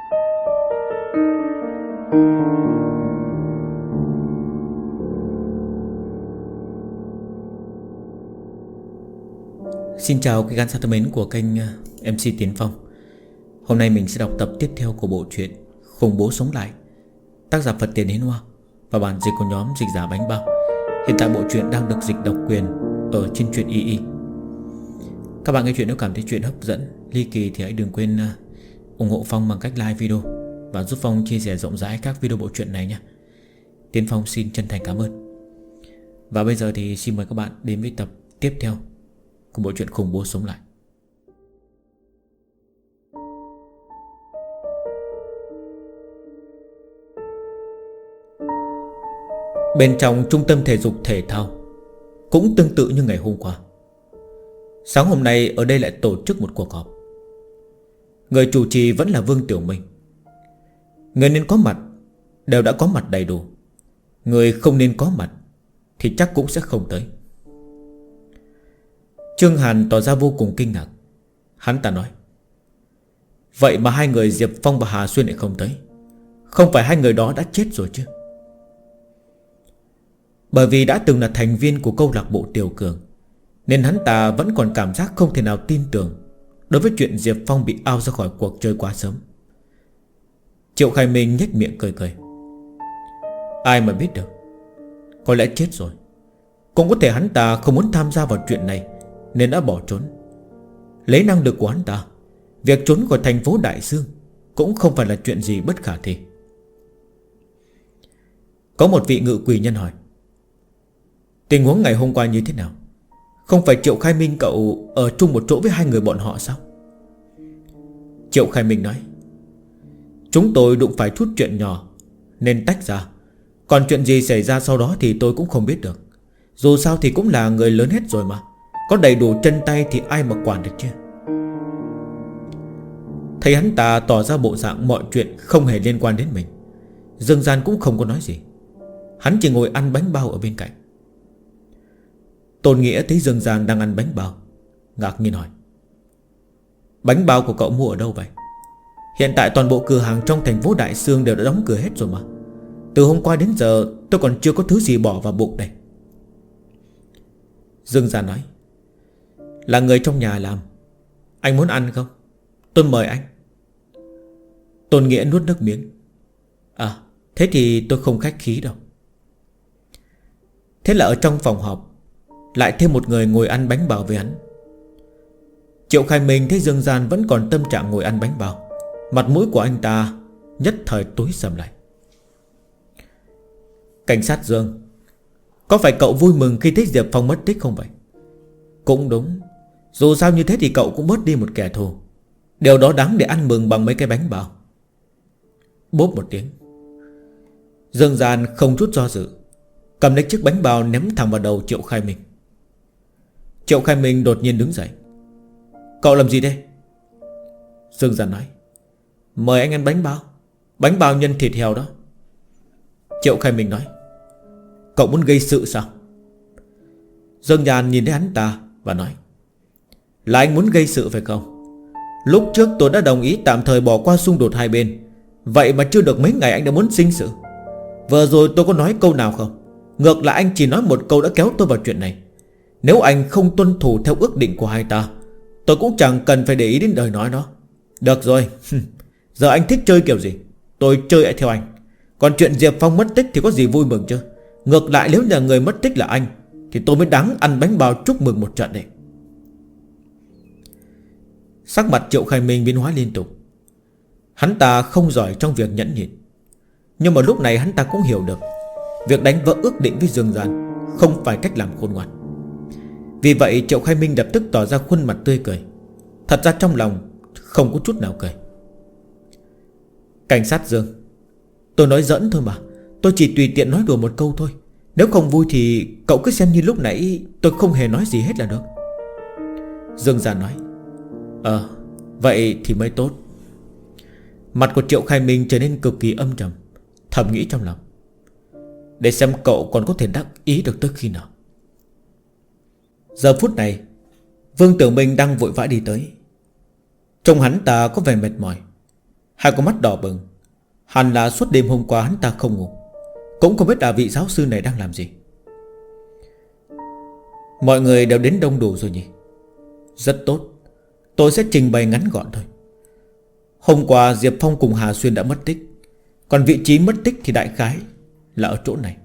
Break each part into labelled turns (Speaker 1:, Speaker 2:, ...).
Speaker 1: Xin chào các khán giả thân mến của kênh MC Tiến Phong. Hôm nay mình sẽ đọc tập tiếp theo của bộ truyện Khủng Bố Sống Lại, tác giả Phật Tiền Hiến Hoa và bản dịch của nhóm Dịch Giả Bánh Bao. Hiện tại bộ truyện đang được dịch độc quyền ở trên truyện YY. Các bạn nghe chuyện nếu cảm thấy chuyện hấp dẫn, ly kỳ thì hãy đừng quên ủng hộ Phong bằng cách like video và giúp Phong chia sẻ rộng rãi các video bộ truyện này nhé. Tiến Phong xin chân thành cảm ơn. Và bây giờ thì xin mời các bạn đến với tập tiếp theo của bộ truyện Khủng Bố Sống Lại. Bên trong trung tâm thể dục thể thao cũng tương tự như ngày hôm qua, sáng hôm nay ở đây lại tổ chức một cuộc họp. Người chủ trì vẫn là Vương Tiểu Minh. Người nên có mặt đều đã có mặt đầy đủ, người không nên có mặt thì chắc cũng sẽ không tới. Trương Hàn tỏ ra vô cùng kinh ngạc. Hắn ta nói: vậy mà hai người Diệp Phong và Hà Xuyên lại không tới? Không phải hai người đó đã chết rồi chứ? Bởi vì đã từng là thành viên của câu lạc bộ Tiểu Cường, nên hắn ta vẫn còn cảm giác không thể nào tin tưởng đối với chuyện Diệp Phong bị out ra khỏi cuộc chơi quá sớm. Triệu Khai Minh nhếch miệng cười cười: ai mà biết được, có lẽ chết rồi. Cũng có thể hắn ta không muốn tham gia vào chuyện này nên đã bỏ trốn. Lấy năng lực của hắn ta, việc trốn khỏi thành phố Đại Dương cũng không phải là chuyện gì bất khả thi. Có một vị ngự quỷ nhân hỏi: tình huống ngày hôm qua như thế nào? Không phải Triệu Khai Minh cậu ở chung một chỗ với hai người bọn họ sao? Triệu Khai Minh nói: chúng tôi đụng phải chút chuyện nhỏ nên tách ra. Còn chuyện gì xảy ra sau đó thì tôi cũng không biết được. Dù sao thì cũng là người lớn hết rồi mà, có đầy đủ chân tay thì ai mà quản được chứ. Thấy hắn ta tỏ ra bộ dạng mọi chuyện không hề liên quan đến mình, Dương Gian cũng không có nói gì. Hắn chỉ ngồi ăn bánh bao ở bên cạnh. Tôn Nghĩa thấy Dương Gian đang ăn bánh bao, ngạc nhiên hỏi: bánh bao của cậu mua ở đâu vậy? Hiện tại toàn bộ cửa hàng trong thành phố Đại Dương đều đã đóng cửa hết rồi mà. Từ hôm qua đến giờ tôi còn chưa có thứ gì bỏ vào bụng đây. Dương Gian nói: là người trong nhà làm. Anh muốn ăn không? Tôi mời anh. Tôn Nghĩa nuốt nước miếng: à, thế thì tôi không khách khí đâu. Thế là ở trong phòng họp lại thêm một người ngồi ăn bánh bao với hắn. Triệu Khai Minh thấy Dương Gian vẫn còn tâm trạng ngồi ăn bánh bao, mặt mũi của anh ta nhất thời tối sầm lại. Cảnh sát Dương, có phải cậu vui mừng khi thấy Diệp Phong mất tích không vậy? Cũng đúng, dù sao như thế thì cậu cũng bớt đi một kẻ thù. Điều đó đáng để ăn mừng bằng mấy cái bánh bao. Bốp một tiếng, Dương Gian không chút do dự cầm lấy chiếc bánh bao ném thẳng vào đầu Triệu Khai Minh. Triệu Khai Minh đột nhiên đứng dậy: cậu làm gì đây? Dương Gian nói: mời anh ăn bánh bao. Bánh bao nhân thịt heo đó. Triệu Khai Minh nói: cậu muốn gây sự sao? Dương Gian nhìn thấy hắn ta và nói: là anh muốn gây sự phải không? Lúc trước tôi đã đồng ý tạm thời bỏ qua xung đột hai bên, vậy mà chưa được mấy ngày anh đã muốn sinh sự. Vừa rồi tôi có nói câu nào không? Ngược lại anh chỉ nói một câu đã kéo tôi vào chuyện này. Nếu anh không tuân thủ theo ước định của hai ta, tôi cũng chẳng cần phải để ý đến lời nói nó. Được rồi, giờ anh thích chơi kiểu gì tôi chơi lại theo anh. Còn chuyện Diệp Phong mất tích thì có gì vui mừng chứ? Ngược lại nếu nhà người mất tích là anh thì tôi mới đáng ăn bánh bao chúc mừng một trận đấy. Sắc mặt Triệu Khai Minh biến hóa liên tục. Hắn ta không giỏi trong việc nhẫn nhịn, nhưng mà lúc này hắn ta cũng hiểu được việc đánh vỡ ước định với Dương Gian không phải cách làm khôn ngoan. Vì vậy Triệu Khai Minh lập tức tỏ ra khuôn mặt tươi cười. Thật ra trong lòng không có chút nào cười. Cảnh sát Dương, tôi nói giỡn thôi mà. Tôi chỉ tùy tiện nói đùa một câu thôi. Nếu không vui thì cậu cứ xem như lúc nãy tôi không hề nói gì hết là được. Dương Gian nói: vậy thì mới tốt. Mặt của Triệu Khai Minh trở nên cực kỳ âm trầm, thầm nghĩ trong lòng: để xem cậu còn có thể đắc ý được tới khi nào. Giờ phút này Vương Tiểu Minh đang vội vã đi tới. Trông hắn ta có vẻ mệt mỏi. Hai con mắt đỏ bừng. Hẳn là suốt đêm hôm qua hắn ta không ngủ, cũng không biết là vị giáo sư này đang làm gì. Mọi người đều đến đông đủ rồi nhỉ? Rất tốt. Tôi sẽ trình bày ngắn gọn thôi. Hôm qua Diệp Phong cùng Hà Xuyên đã mất tích, còn vị trí mất tích thì đại khái là ở chỗ này.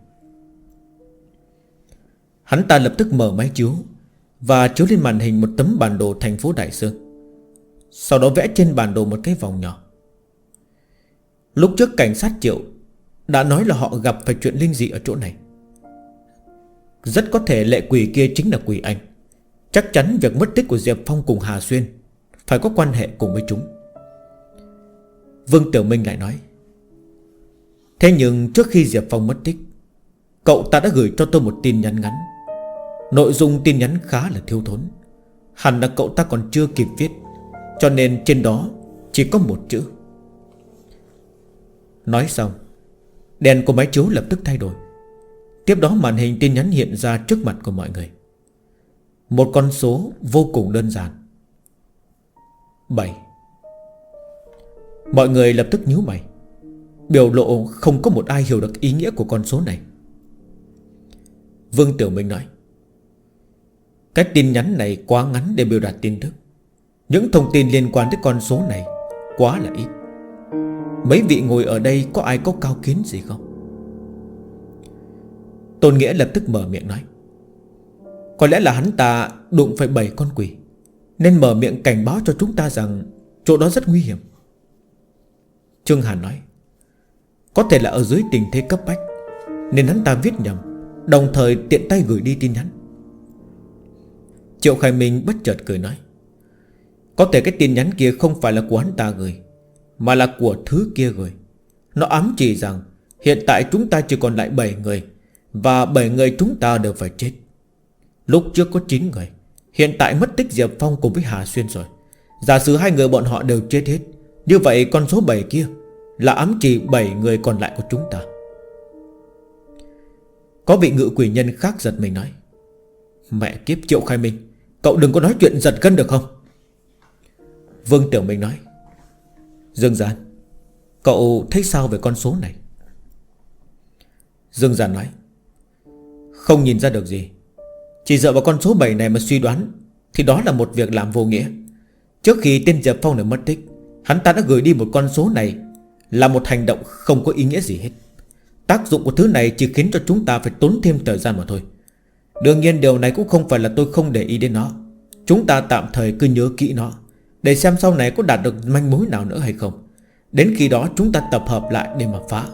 Speaker 1: Hắn ta lập tức mở máy chiếu và chiếu lên màn hình một tấm bản đồ thành phố Đại Sơn. Sau đó vẽ trên bản đồ một cái vòng nhỏ. Lúc trước cảnh sát Triệu đã nói là họ gặp phải chuyện linh dị ở chỗ này. Rất có thể lệ quỷ kia chính là quỷ anh. Chắc chắn việc mất tích của Diệp Phong cùng Hà Xuyên phải có quan hệ cùng với chúng. Vương Tiểu Minh lại nói: thế nhưng trước khi Diệp Phong mất tích, cậu ta đã gửi cho tôi một tin nhắn ngắn. Nội dung tin nhắn khá là thiếu thốn. Hẳn là cậu ta còn chưa kịp viết, cho nên trên đó chỉ có một chữ. Nói xong, đèn của máy chiếu lập tức thay đổi. Tiếp đó màn hình tin nhắn hiện ra trước mặt của mọi người. Một con số vô cùng đơn giản: 7. Mọi người lập tức nhíu mày. Biểu lộ không có một ai hiểu được ý nghĩa của con số này. Vương Tiểu Minh nói: cái tin nhắn này quá ngắn để biểu đạt tin tức. Những thông tin liên quan tới con số này quá là ít. Mấy vị ngồi ở đây có ai có cao kiến gì không? Tôn Nghĩa lập tức mở miệng nói: có lẽ là hắn ta đụng phải 7 con quỷ, nên mở miệng cảnh báo cho chúng ta rằng chỗ đó rất nguy hiểm. Trương Hàn nói: có thể là ở dưới tình thế cấp bách, nên hắn ta viết nhầm, đồng thời tiện tay gửi đi tin nhắn. Triệu Khai Minh bất chợt cười nói: có thể cái tin nhắn kia không phải là của hắn ta gửi, mà là của thứ kia gửi. Nó ám chỉ rằng hiện tại chúng ta chỉ còn lại 7 người, và 7 người chúng ta đều phải chết. Lúc trước có 9 người, hiện tại mất tích Diệp Phong cùng với Hà Xuyên rồi. Giả sử 2 người bọn họ đều chết hết, như vậy con số 7 kia là ám chỉ 7 người còn lại của chúng ta. Có vị ngự quỷ nhân khác giật mình nói: mẹ kiếp, Triệu Khai Minh, cậu đừng có nói chuyện giật gân được không? Vương Tiểu Minh nói: Dương Gian, cậu thấy sao về con số này? Dương Gian nói: không nhìn ra được gì. Chỉ dựa vào con số 7 này mà suy đoán thì đó là một việc làm vô nghĩa. Trước khi tên Diệp Phong này mất tích, hắn ta đã gửi đi một con số này, là một hành động không có ý nghĩa gì hết. Tác dụng của thứ này chỉ khiến cho chúng ta phải tốn thêm thời gian mà thôi. Đương nhiên điều này cũng không phải là tôi không để ý đến nó. Chúng ta tạm thời cứ nhớ kỹ nó, để xem sau này có đạt được manh mối nào nữa hay không. Đến khi đó chúng ta tập hợp lại để mà phá.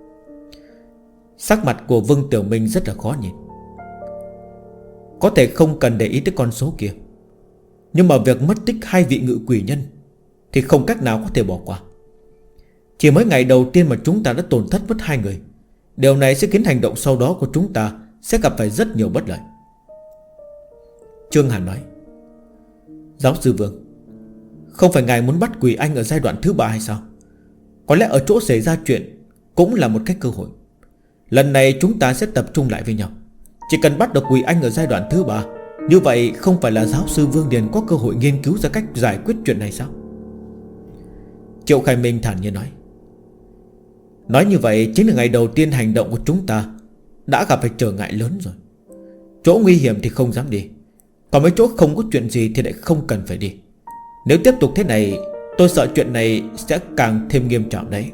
Speaker 1: Sắc mặt của Vương Tiểu Minh rất là khó nhìn. Có thể không cần để ý tới con số kia, nhưng mà việc mất tích 2 vị ngự quỷ nhân thì không cách nào có thể bỏ qua. Chỉ mới ngày đầu tiên mà chúng ta đã tổn thất mất 2 người. Điều này sẽ khiến hành động sau đó của chúng ta sẽ gặp phải rất nhiều bất lợi. Trương Hàn nói: giáo sư Vương, không phải ngài muốn bắt quỷ anh ở giai đoạn thứ 3 hay sao? Có lẽ ở chỗ xảy ra chuyện cũng là một cách cơ hội. Lần này chúng ta sẽ tập trung lại với nhau. Chỉ cần bắt được quỷ anh ở giai đoạn thứ 3, như vậy không phải là giáo sư Vương Điền có cơ hội nghiên cứu ra cách giải quyết chuyện này sao? Triệu Khai Minh thản nhiên nói: nói như vậy chính là ngày đầu tiên hành động của chúng ta đã gặp phải trở ngại lớn rồi. Chỗ nguy hiểm thì không dám đi, còn mấy chỗ không có chuyện gì thì lại không cần phải đi. Nếu tiếp tục thế này, tôi sợ chuyện này sẽ càng thêm nghiêm trọng đấy.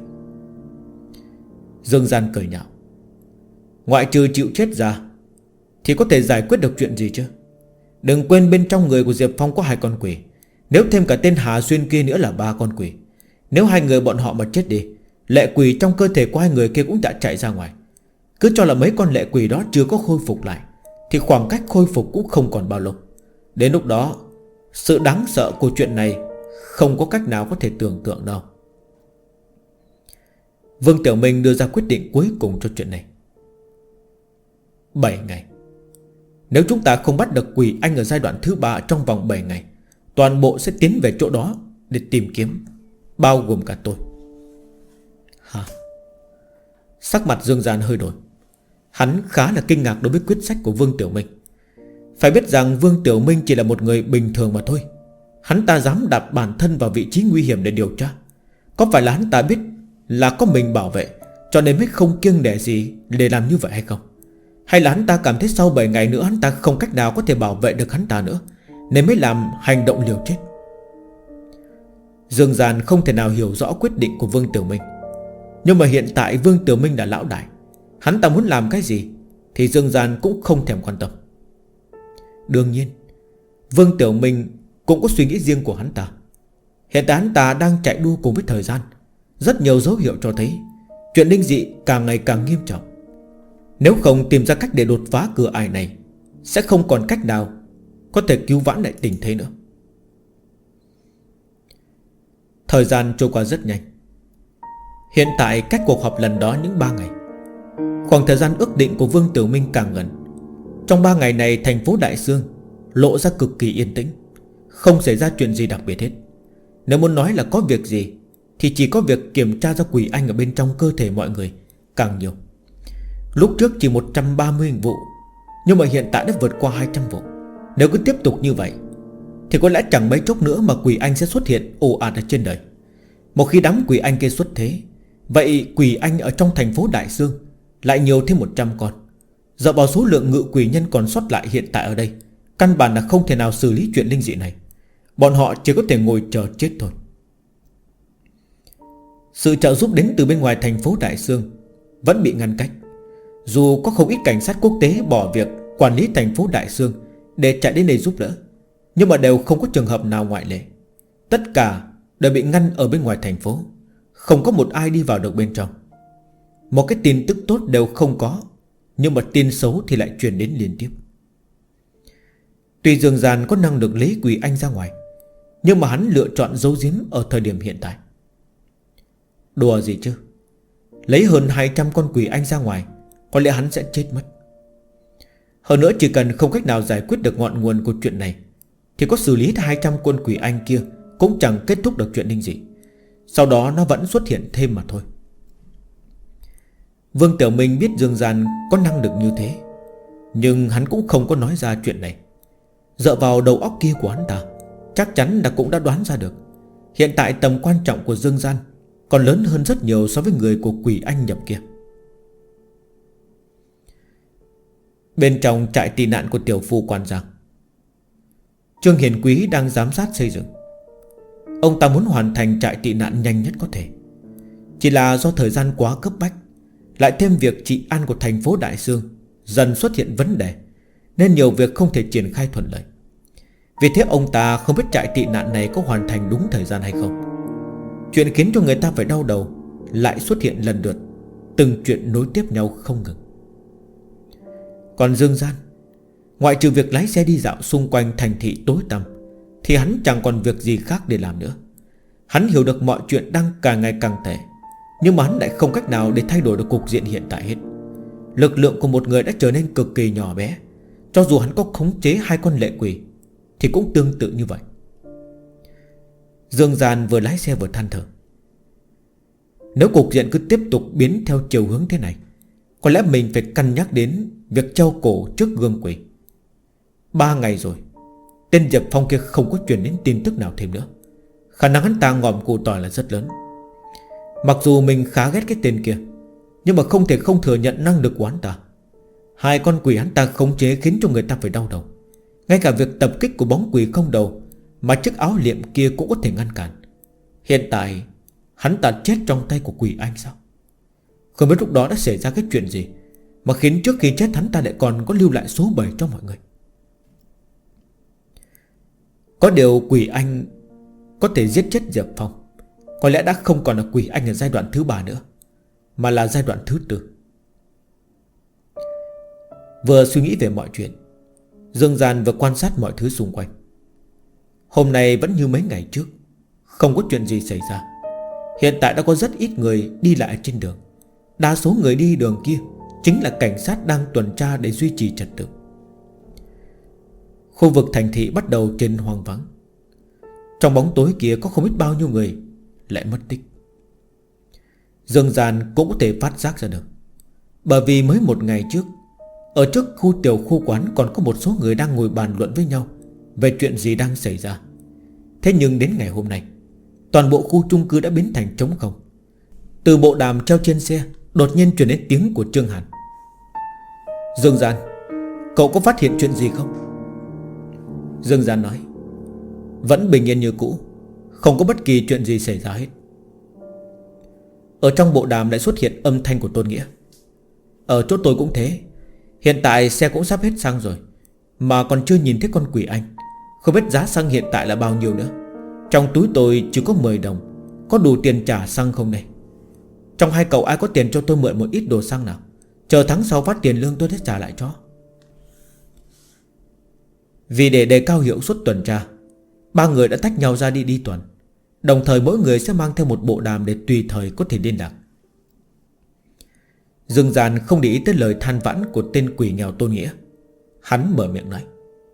Speaker 1: Dương Gian cười nhạo: ngoại trừ chịu chết ra thì có thể giải quyết được chuyện gì chứ? Đừng quên bên trong người của Diệp Phong có 2 con quỷ, nếu thêm cả tên Hà Xuyên kia nữa là 3 con quỷ. Nếu 2 người bọn họ mà chết đi, lệ quỷ trong cơ thể của 2 người kia cũng đã chạy ra ngoài. Cứ cho là mấy con lệ quỷ đó chưa có khôi phục lại, thì khoảng cách khôi phục cũng không còn bao lâu. Đến lúc đó, sự đáng sợ của chuyện này không có cách nào có thể tưởng tượng đâu. Vương Tiểu Minh đưa ra quyết định cuối cùng cho chuyện này: 7 ngày. Nếu chúng ta không bắt được quỷ anh ở giai đoạn thứ 3 trong vòng 7 ngày, toàn bộ sẽ tiến về chỗ đó để tìm kiếm, bao gồm cả tôi. Hả? Sắc mặt Dương Gian hơi đổi. Hắn khá là kinh ngạc đối với quyết sách của Vương Tiểu Minh. Phải biết rằng Vương Tiểu Minh chỉ là một người bình thường mà thôi. Hắn ta dám đặt bản thân vào vị trí nguy hiểm để điều tra, Có phải là hắn ta biết là có mình bảo vệ, cho nên mới không kiêng nể gì để làm như vậy hay không? Hay là hắn ta cảm thấy sau 7 ngày nữa hắn ta không cách nào có thể bảo vệ được hắn ta nữa, nên mới làm hành động liều chết? Dương Gian không thể nào hiểu rõ quyết định của Vương Tiểu Minh. Nhưng mà hiện tại Vương Tiểu Minh đã lão đại, hắn ta muốn làm cái gì thì Dương Gian cũng không thèm quan tâm. Đương nhiên Vương Tiểu Minh cũng có suy nghĩ riêng của hắn ta. Hiện tại hắn ta đang chạy đua cùng với thời gian. Rất nhiều dấu hiệu cho thấy chuyện linh dị càng ngày càng nghiêm trọng. Nếu không tìm ra cách để đột phá cửa ải này, sẽ không còn cách nào có thể cứu vãn lại tình thế nữa. Thời gian trôi qua rất nhanh. Hiện tại cách cuộc họp lần đó những 3 ngày. Khoảng thời gian ước định của Vương Tiểu Minh càng gần. Trong 3 ngày này thành phố Đại Sương lộ ra cực kỳ yên tĩnh, không xảy ra chuyện gì đặc biệt hết. Nếu muốn nói là có việc gì thì chỉ có việc kiểm tra ra quỷ anh ở bên trong cơ thể mọi người càng nhiều. Lúc trước chỉ 130 vụ, nhưng mà hiện tại đã vượt qua 200 vụ. Nếu cứ tiếp tục như vậy thì có lẽ chẳng mấy chốc nữa mà quỷ anh sẽ xuất hiện ồ ạt ở trên đời. Một khi đám quỷ anh kia xuất thế, vậy quỷ anh ở trong thành phố Đại Sương lại nhiều thêm 100 con. Dựa vào số lượng ngự quỷ nhân còn sót lại hiện tại ở đây, căn bản là không thể nào xử lý chuyện linh dị này. Bọn họ chỉ có thể ngồi chờ chết thôi. Sự trợ giúp đến từ bên ngoài thành phố Đại Sương vẫn bị ngăn cách. Dù có không ít cảnh sát quốc tế bỏ việc quản lý thành phố Đại Sương để chạy đến đây giúp đỡ, nhưng mà đều không có trường hợp nào ngoại lệ. Tất cả đều bị ngăn ở bên ngoài thành phố, không có một ai đi vào được bên trong. Một cái tin tức tốt đều không có, nhưng mà tin xấu thì lại truyền đến liên tiếp. Tuy Dương Gian có năng lực lấy quỷ anh ra ngoài, nhưng mà hắn lựa chọn giấu giếm ở thời điểm hiện tại. Đùa gì chứ, lấy hơn 200 con quỷ anh ra ngoài, có lẽ hắn sẽ chết mất. Hơn nữa chỉ cần không cách nào giải quyết được ngọn nguồn của chuyện này, thì có xử lý 200 quân quỷ anh kia cũng chẳng kết thúc được chuyện linh dị. Sau đó nó vẫn xuất hiện thêm mà thôi. Vương Tiểu Minh biết Dương Gian có năng lực như thế, nhưng hắn cũng không có nói ra chuyện này. Dựa vào đầu óc kia của hắn ta, chắc chắn là cũng đã đoán ra được hiện tại tầm quan trọng của Dương Gian còn lớn hơn rất nhiều so với người của quỷ anh nhập kia. Bên trong trại tị nạn của tiểu phu Quan Giang, Trương Hiền Quý đang giám sát xây dựng. Ông ta muốn hoàn thành trại tị nạn nhanh nhất có thể. Chỉ là do thời gian quá cấp bách, lại thêm việc trị an của thành phố Đại Sương dần xuất hiện vấn đề, nên nhiều việc không thể triển khai thuận lợi. Vì thế ông ta không biết trại tị nạn này có hoàn thành đúng thời gian hay không. Chuyện khiến cho người ta phải đau đầu lại xuất hiện lần lượt, từng chuyện nối tiếp nhau không ngừng. Còn Dương Gian, ngoại trừ việc lái xe đi dạo xung quanh thành thị tối tăm, thì hắn chẳng còn việc gì khác để làm nữa. Hắn hiểu được mọi chuyện đang càng ngày càng tệ, nhưng mà hắn lại không cách nào để thay đổi được cục diện hiện tại hết. Lực lượng của một người đã trở nên cực kỳ nhỏ bé. Cho dù hắn có khống chế 2 con lệ quỷ thì cũng tương tự như vậy. Dương Gian vừa lái xe vừa than thở. Nếu cục diện cứ tiếp tục biến theo chiều hướng thế này, có lẽ mình phải cân nhắc đến việc treo cổ trước gương quỷ. 3 ngày rồi, tên Diệp Phong kia không có truyền đến tin tức nào thêm nữa. Khả năng hắn ta ngòm củ tỏi là rất lớn. Mặc dù mình khá ghét cái tên kia, nhưng mà không thể không thừa nhận năng lực của hắn ta. 2 con quỷ hắn ta khống chế khiến cho người ta phải đau đầu. Ngay cả việc tập kích của bóng quỷ không đầu mà chiếc áo liệm kia cũng có thể ngăn cản. Hiện tại hắn ta chết trong tay của quỷ anh sao? Không biết lúc đó đã xảy ra cái chuyện gì mà khiến trước khi chết hắn ta lại còn có lưu lại số 7 cho mọi người. Có điều quỷ anh có thể giết chết Diệp Phong có lẽ đã không còn là quỷ anh ở giai đoạn thứ 3 nữa, mà là giai đoạn thứ 4. Vừa suy nghĩ về mọi chuyện, Dương Gian vừa quan sát mọi thứ xung quanh. Hôm nay vẫn như mấy ngày trước, không có chuyện gì xảy ra. Hiện tại đã có rất ít người đi lại trên đường. Đa số người đi đường kia chính là cảnh sát đang tuần tra để duy trì trật tự. Khu vực thành thị bắt đầu trên hoang vắng. Trong bóng tối kia có không biết bao nhiêu người lại mất tích. Dương Gian cũng có thể phát giác ra được, bởi vì mới một ngày trước, ở trước khu tiểu khu quán còn có một số người đang ngồi bàn luận với nhau về chuyện gì đang xảy ra. Thế nhưng đến ngày hôm nay, Toàn bộ khu chung cư đã biến thành trống không. Từ bộ đàm treo trên xe đột nhiên truyền đến tiếng của Trương Hàn. Dương Gian, cậu có phát hiện chuyện gì không? Dương Gian nói, vẫn bình yên như cũ, không có bất kỳ chuyện gì xảy ra hết. Ở trong bộ đàm lại xuất hiện âm thanh của Tôn Nghĩa. Ở chỗ tôi cũng thế. Hiện tại xe cũng sắp hết xăng rồi, mà còn chưa nhìn thấy con quỷ anh. Không biết giá xăng hiện tại là bao nhiêu nữa. Trong túi tôi chỉ có 10 đồng. Có đủ tiền trả xăng không này? Trong hai cậu ai có tiền cho tôi mượn một ít đồ xăng nào? Chờ tháng sau phát tiền lương tôi sẽ trả lại cho. Vì để đề cao hiệu suất tuần tra, ba người đã tách nhau ra đi tuần. Đồng thời mỗi người sẽ mang theo một bộ đàm để tùy thời có thể liên lạc. Dương Gian không để ý tới lời than vãn của tên quỷ nghèo Tôn Nghĩa. Hắn mở miệng nói,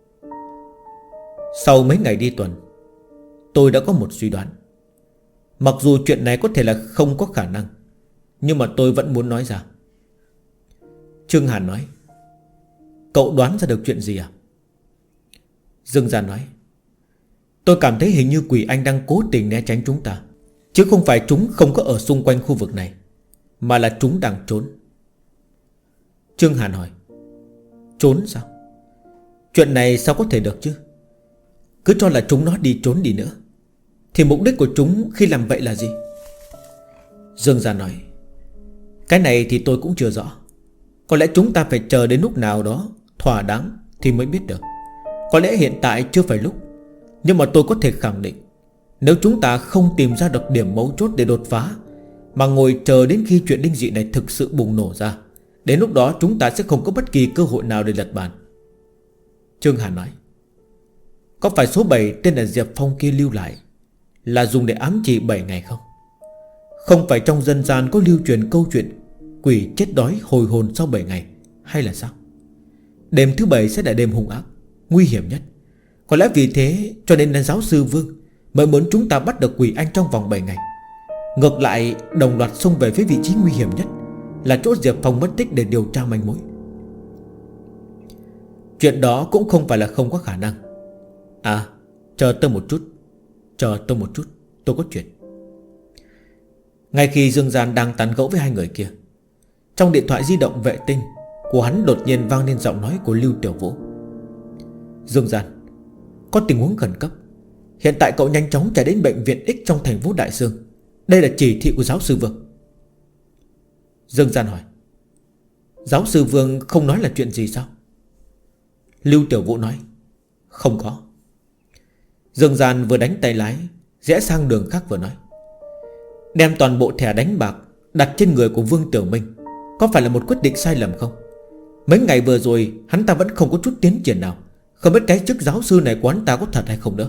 Speaker 1: sau mấy ngày đi tuần, tôi đã có một suy đoán. Mặc dù chuyện này có thể là không có khả năng, nhưng mà tôi vẫn muốn nói ra. Trương Hàn nói, cậu đoán ra được chuyện gì à? Dương Gian nói, tôi cảm thấy hình như quỷ anh đang cố tình né tránh chúng ta, chứ không phải chúng không có ở xung quanh khu vực này, mà là chúng đang trốn. Trương Hàn hỏi, trốn sao? Chuyện này sao có thể được chứ? Cứ cho là chúng nó đi trốn đi nữa, thì mục đích của chúng khi làm vậy là gì? Dương Gian nói, cái này thì tôi cũng chưa rõ. Có lẽ chúng ta phải chờ đến lúc nào đó thỏa đáng thì mới biết được. Có lẽ hiện tại chưa phải lúc, nhưng mà tôi có thể khẳng định, nếu chúng ta không tìm ra được điểm mấu chốt để đột phá, mà ngồi chờ đến khi chuyện linh dị này thực sự bùng nổ ra, đến lúc đó chúng ta sẽ không có bất kỳ cơ hội nào để lật bàn. Trương Hàn nói, có phải số 7 tên là Diệp Phong kia lưu lại là dùng để ám chỉ 7 ngày không? Không phải trong dân gian có lưu truyền câu chuyện quỷ chết đói hồi hồn sau 7 ngày hay là sao? Đêm thứ 7 sẽ là đêm hung ác, nguy hiểm nhất. Có lẽ vì thế cho nên là giáo sư Vương mới muốn chúng ta bắt được quỷ anh trong vòng 7 ngày. Ngược lại đồng loạt xông về phía vị trí nguy hiểm nhất, là chỗ Diệp Phong mất tích, để điều tra manh mối. Chuyện đó cũng không phải là không có khả năng. À, chờ tôi một chút, tôi có chuyện. Ngay khi Dương Gian đang tán gẫu với hai người kia, trong điện thoại di động vệ tinh của hắn đột nhiên vang lên giọng nói của Lưu Tiểu Vũ. Dương Gian, có tình huống khẩn cấp. Hiện tại cậu nhanh chóng chạy đến bệnh viện X trong thành phố Đại Dương. Đây là chỉ thị của giáo sư Vương. Dương Gian hỏi, giáo sư Vương không nói là chuyện gì sao? Lưu Tiểu Vũ nói, không có. Dương Gian vừa đánh tay lái rẽ sang đường khác vừa nói, đem toàn bộ thẻ đánh bạc đặt trên người của Vương Tiểu Minh có phải là một quyết định sai lầm không? Mấy ngày vừa rồi hắn ta vẫn không có chút tiến triển nào. Không biết cái chức giáo sư này của hắn ta có thật hay không nữa.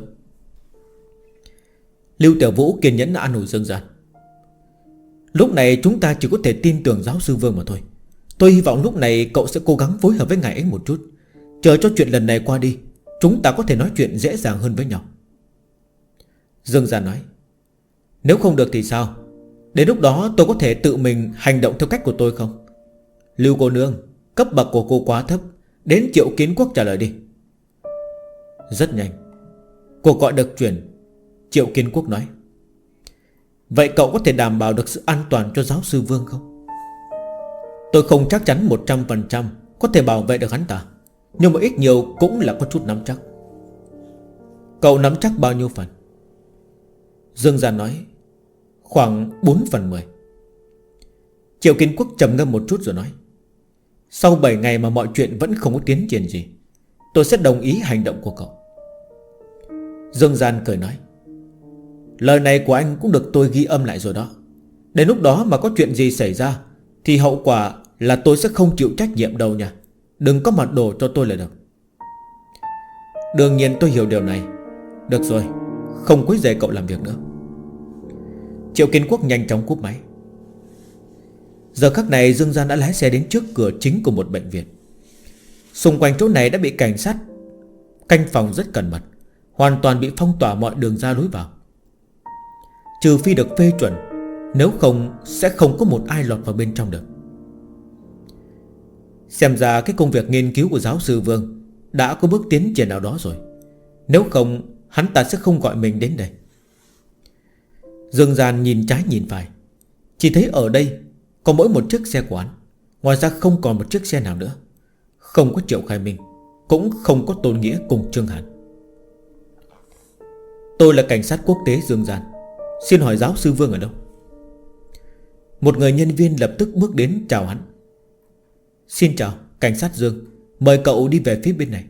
Speaker 1: Lưu Tiểu Vũ kiên nhẫn an ủi Dương Gian, lúc này chúng ta chỉ có thể tin tưởng giáo sư Vương mà thôi. Tôi hy vọng lúc này cậu sẽ cố gắng phối hợp với ngài ấy một chút. Chờ cho chuyện lần này qua đi, chúng ta có thể nói chuyện dễ dàng hơn với nhau. Dương Gian nói, nếu không được thì sao? Đến lúc đó tôi có thể tự mình hành động theo cách của tôi không? Lưu cô nương, cấp bậc của cô quá thấp, đến Triệu Kiến Quốc trả lời đi. Rất nhanh, cuộc gọi được chuyển. Triệu Kiến Quốc nói, vậy cậu có thể đảm bảo được sự an toàn cho giáo sư Vương không? Tôi không chắc chắn 100% có thể bảo vệ được hắn ta, nhưng mà ít nhiều cũng là có chút nắm chắc. Cậu nắm chắc bao nhiêu phần? Dương Gian nói, khoảng 4/10. Triệu Kiến Quốc trầm ngâm một chút rồi nói, sau 7 ngày mà mọi chuyện vẫn không có tiến triển gì, tôi sẽ đồng ý hành động của cậu. Dương Gian cười nói, lời này của anh cũng được tôi ghi âm lại rồi đó. Đến lúc đó mà có chuyện gì xảy ra thì hậu quả là tôi sẽ không chịu trách nhiệm đâu nha. Đừng có mặt đổ cho tôi là được. Đương nhiên tôi hiểu điều này. Được rồi, không quấy rầy cậu làm việc nữa. Triệu Kiến Quốc nhanh chóng cúp máy. Giờ khắc này Dương Gian đã lái xe đến trước cửa chính của một bệnh viện. Xung quanh chỗ này đã bị cảnh sát canh phòng rất cẩn mật, hoàn toàn bị phong tỏa mọi đường ra lối vào. Trừ phi được phê chuẩn, nếu không sẽ không có một ai lọt vào bên trong được. Xem ra cái công việc nghiên cứu của giáo sư Vương đã có bước tiến triển nào đó rồi. Nếu không hắn ta sẽ không gọi mình đến đây. Dương Gian nhìn trái nhìn phải, chỉ thấy ở đây có mỗi một chiếc xe của hắn, ngoài ra không còn một chiếc xe nào nữa. Không có Triệu Khai Minh, cũng không có Tôn Nghĩa cùng Trương Hàn. Tôi là cảnh sát quốc tế Dương Gian, xin hỏi giáo sư Vương ở đâu? Một người nhân viên lập tức bước đến chào hắn. Xin chào, cảnh sát Dương, mời cậu đi về phía bên này.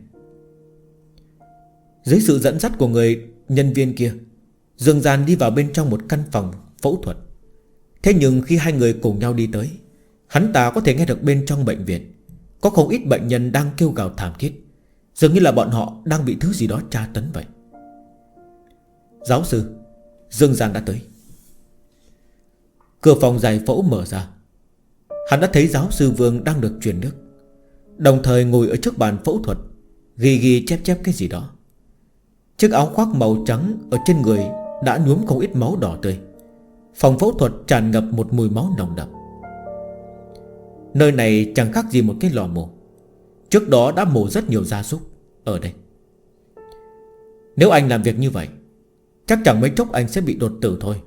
Speaker 1: Dưới sự dẫn dắt của người nhân viên kia, Dương Gian đi vào bên trong một căn phòng phẫu thuật. Thế nhưng khi hai người cùng nhau đi tới, hắn ta có thể nghe được bên trong bệnh viện có không ít bệnh nhân đang kêu gào thảm thiết, dường như là bọn họ đang bị thứ gì đó tra tấn vậy. Giáo sư, Dương Gian đã tới. Cửa phòng giải phẫu mở ra. Hắn đã thấy giáo sư Vương đang được truyền nước, đồng thời ngồi ở trước bàn phẫu thuật, ghi chép cái gì đó. Chiếc áo khoác màu trắng ở trên người đã nhuốm không ít máu đỏ tươi. Phòng phẫu thuật tràn ngập một mùi máu nồng đậm. Nơi này chẳng khác gì một cái lò mổ. Trước đó đã mổ rất nhiều gia súc ở đây. Nếu anh làm việc như vậy, chắc chẳng mấy chốc anh sẽ bị đột tử thôi.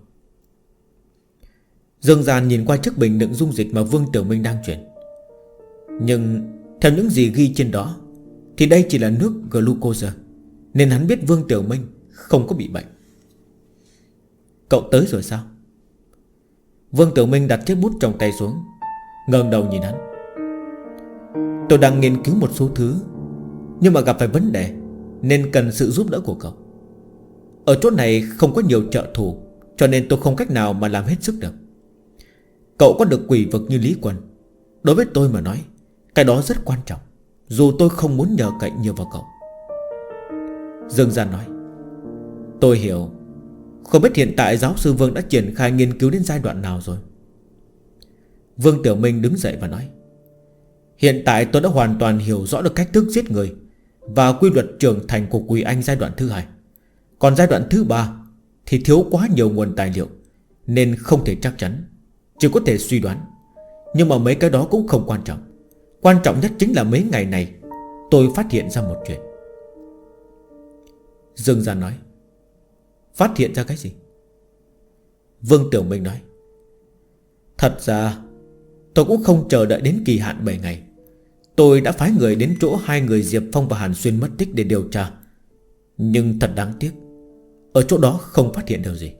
Speaker 1: Dương Gian nhìn qua chiếc bình đựng dung dịch mà Vương Tiểu Minh đang chuyển. Nhưng theo những gì ghi trên đó thì đây chỉ là nước glucose, nên hắn biết Vương Tiểu Minh không có bị bệnh. Cậu tới rồi sao? Vương Tiểu Minh đặt chiếc bút trong tay xuống, ngẩng đầu nhìn hắn. Tôi đang nghiên cứu một số thứ, nhưng mà gặp phải vấn đề, nên cần sự giúp đỡ của cậu. Ở chỗ này không có nhiều trợ thủ, cho nên tôi không cách nào mà làm hết sức được. Cậu có được quỷ vực như Lý Quân, đối với tôi mà nói, cái đó rất quan trọng, dù tôi không muốn nhờ cậy nhiều vào cậu. Dương Gian nói. Tôi hiểu. Không biết hiện tại giáo sư Vương đã triển khai nghiên cứu đến giai đoạn nào rồi? Vương Tiểu Minh đứng dậy và nói. Hiện tại tôi đã hoàn toàn hiểu rõ được cách thức giết người và quy luật trưởng thành của Quỷ Anh giai đoạn thứ 2. Còn giai đoạn thứ 3 thì thiếu quá nhiều nguồn tài liệu, nên không thể chắc chắn, chỉ có thể suy đoán. Nhưng mà mấy cái đó cũng không quan trọng. Quan trọng nhất chính là mấy ngày này tôi phát hiện ra một chuyện. Dương Gian nói. Phát hiện ra cái gì? Vương Tiểu Minh nói. Thật ra tôi cũng không chờ đợi đến kỳ hạn 7 ngày. Tôi đã phái người đến chỗ hai người Diệp Phong và Hàn Xuyên mất tích để điều tra. Nhưng thật đáng tiếc, ở chỗ đó không phát hiện điều gì.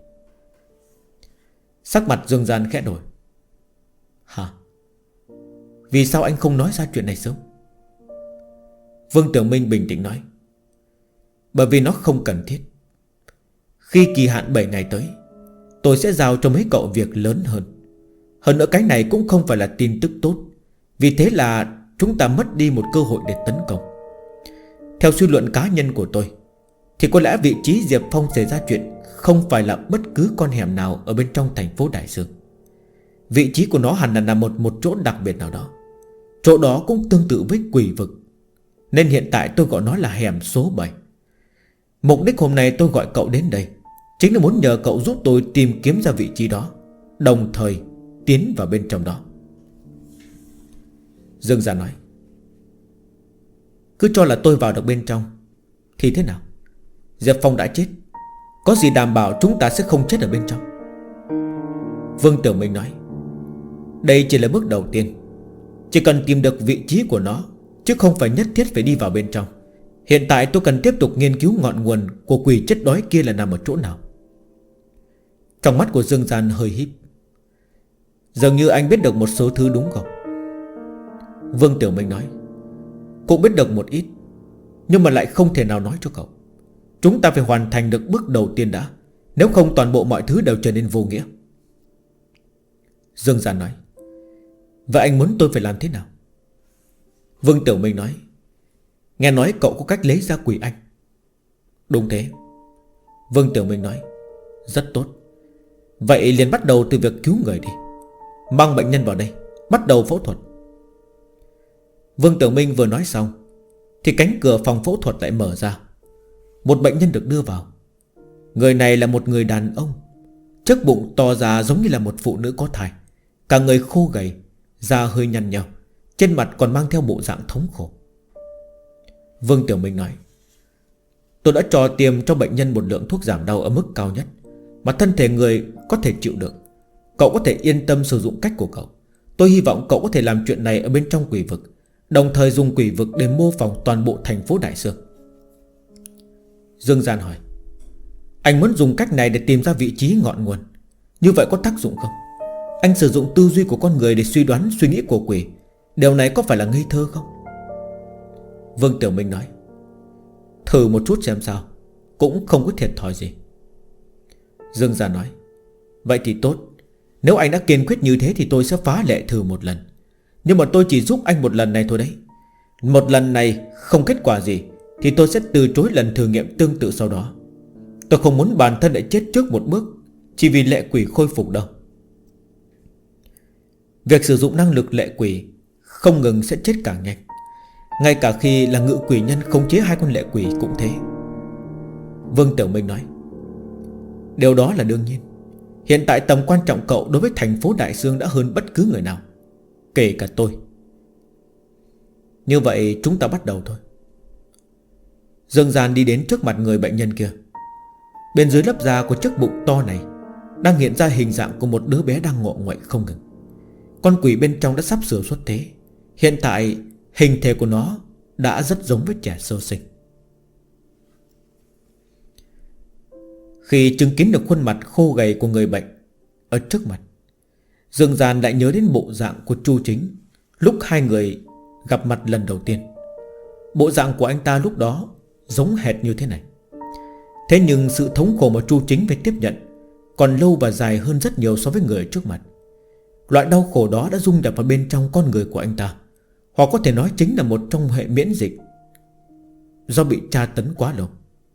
Speaker 1: Sắc mặt Dương Gian khẽ đổi. Hả? Vì sao anh không nói ra chuyện này sớm? Vương Tiểu Minh bình tĩnh nói. Bởi vì nó không cần thiết. Khi kỳ hạn 7 ngày tới, tôi sẽ giao cho mấy cậu việc lớn hơn. Hơn nữa cái này cũng không phải là tin tức tốt, vì thế là chúng ta mất đi một cơ hội để tấn công. Theo suy luận cá nhân của tôi, thì có lẽ vị trí Diệp Phong xảy ra chuyện không phải là bất cứ con hẻm nào ở bên trong thành phố Đại Dương. Vị trí của nó hẳn là nằm một chỗ đặc biệt nào đó. Chỗ đó cũng tương tự với quỷ vực, nên hiện tại tôi gọi nó là hẻm số 7. Mục đích hôm nay tôi gọi cậu đến đây chính là muốn nhờ cậu giúp tôi tìm kiếm ra vị trí đó, đồng thời tiến vào bên trong đó. Dương Gian nói. Cứ cho là tôi vào được bên trong thì thế nào? Diệp Phong đã chết, có gì đảm bảo chúng ta sẽ không chết ở bên trong? Vương Tiểu Minh nói. Đây chỉ là bước đầu tiên. Chỉ cần tìm được vị trí của nó, chứ không phải nhất thiết phải đi vào bên trong. Hiện tại tôi cần tiếp tục nghiên cứu ngọn nguồn của quỷ chết đói kia là nằm ở chỗ nào. Trong mắt của Dương Gian hơi híp. Dường như anh biết được một số thứ đúng không? Vương Tiểu Minh nói. Cũng biết được một ít, nhưng mà lại không thể nào nói cho cậu. Chúng ta phải hoàn thành được bước đầu tiên đã, nếu không toàn bộ mọi thứ đều trở nên vô nghĩa. Dương Gian nói. Vậy anh muốn tôi phải làm thế nào? Vương Tiểu Minh nói. Nghe nói cậu có cách lấy ra quỷ anh. Đúng thế. Vương Tiểu Minh nói. Rất tốt. Vậy liền bắt đầu từ việc cứu người đi. Mang bệnh nhân vào đây, bắt đầu phẫu thuật. Vương Tiểu Minh vừa nói xong thì cánh cửa phòng phẫu thuật lại mở ra. Một bệnh nhân được đưa vào. Người này là một người đàn ông, chiếc bụng to ra giống như là một phụ nữ có thai. Cả người khô gầy, da hơi nhăn nheo, trên mặt còn mang theo bộ dạng thống khổ. Vương Tiểu Minh nói. Tôi đã cho tiêm cho bệnh nhân một lượng thuốc giảm đau ở mức cao nhất, mà thân thể người có thể chịu đựng. Cậu có thể yên tâm sử dụng cách của cậu. Tôi hy vọng cậu có thể làm chuyện này ở bên trong quỷ vực, đồng thời dùng quỷ vực để mô phỏng toàn bộ thành phố Đại Sương. Dương Gian hỏi: anh muốn dùng cách này để tìm ra vị trí ngọn nguồn, như vậy có tác dụng không? Anh sử dụng tư duy của con người để suy đoán suy nghĩ của quỷ, điều này có phải là ngây thơ không? Vương Tiểu Minh nói: thử một chút xem sao, cũng không có thiệt thòi gì. Dương Gian nói: vậy thì tốt. Nếu anh đã kiên quyết như thế thì tôi sẽ phá lệ thử một lần. Nhưng mà tôi chỉ giúp anh một lần này thôi đấy. Một lần này không kết quả gì thì tôi sẽ từ chối lần thử nghiệm tương tự sau đó. Tôi không muốn bản thân lại chết trước một bước chỉ vì lệ quỷ khôi phục đâu. Việc sử dụng năng lực lệ quỷ không ngừng sẽ chết càng nhanh. Ngay cả khi là ngự quỷ nhân khống chế hai con lệ quỷ cũng thế. Vương Tiểu Minh nói: điều đó là đương nhiên. Hiện tại tầm quan trọng cậu đối với thành phố Đại Sương đã hơn bất cứ người nào, kể cả tôi. Như vậy chúng ta bắt đầu thôi. Dương Gian đi đến trước mặt người bệnh nhân kia. Bên dưới lớp da của chiếc bụng to này đang hiện ra hình dạng của một đứa bé đang ngọ nguậy không ngừng. Con quỷ bên trong đã sắp sửa xuất thế. Hiện tại hình thể của nó đã rất giống với trẻ sơ sinh. Khi chứng kiến được khuôn mặt khô gầy của người bệnh ở trước mặt, Dương Gian lại nhớ đến bộ dạng của Chu Chính lúc hai người gặp mặt lần đầu tiên. Bộ dạng của anh ta lúc đó giống hệt như thế này. Thế nhưng sự thống khổ mà Chu Chính phải tiếp nhận còn lâu và dài hơn rất nhiều so với người trước mặt. Loại đau khổ đó đã dung nhập vào bên trong con người của anh ta, hoặc có thể nói chính là một trong hệ miễn dịch do bị tra tấn quá lâu.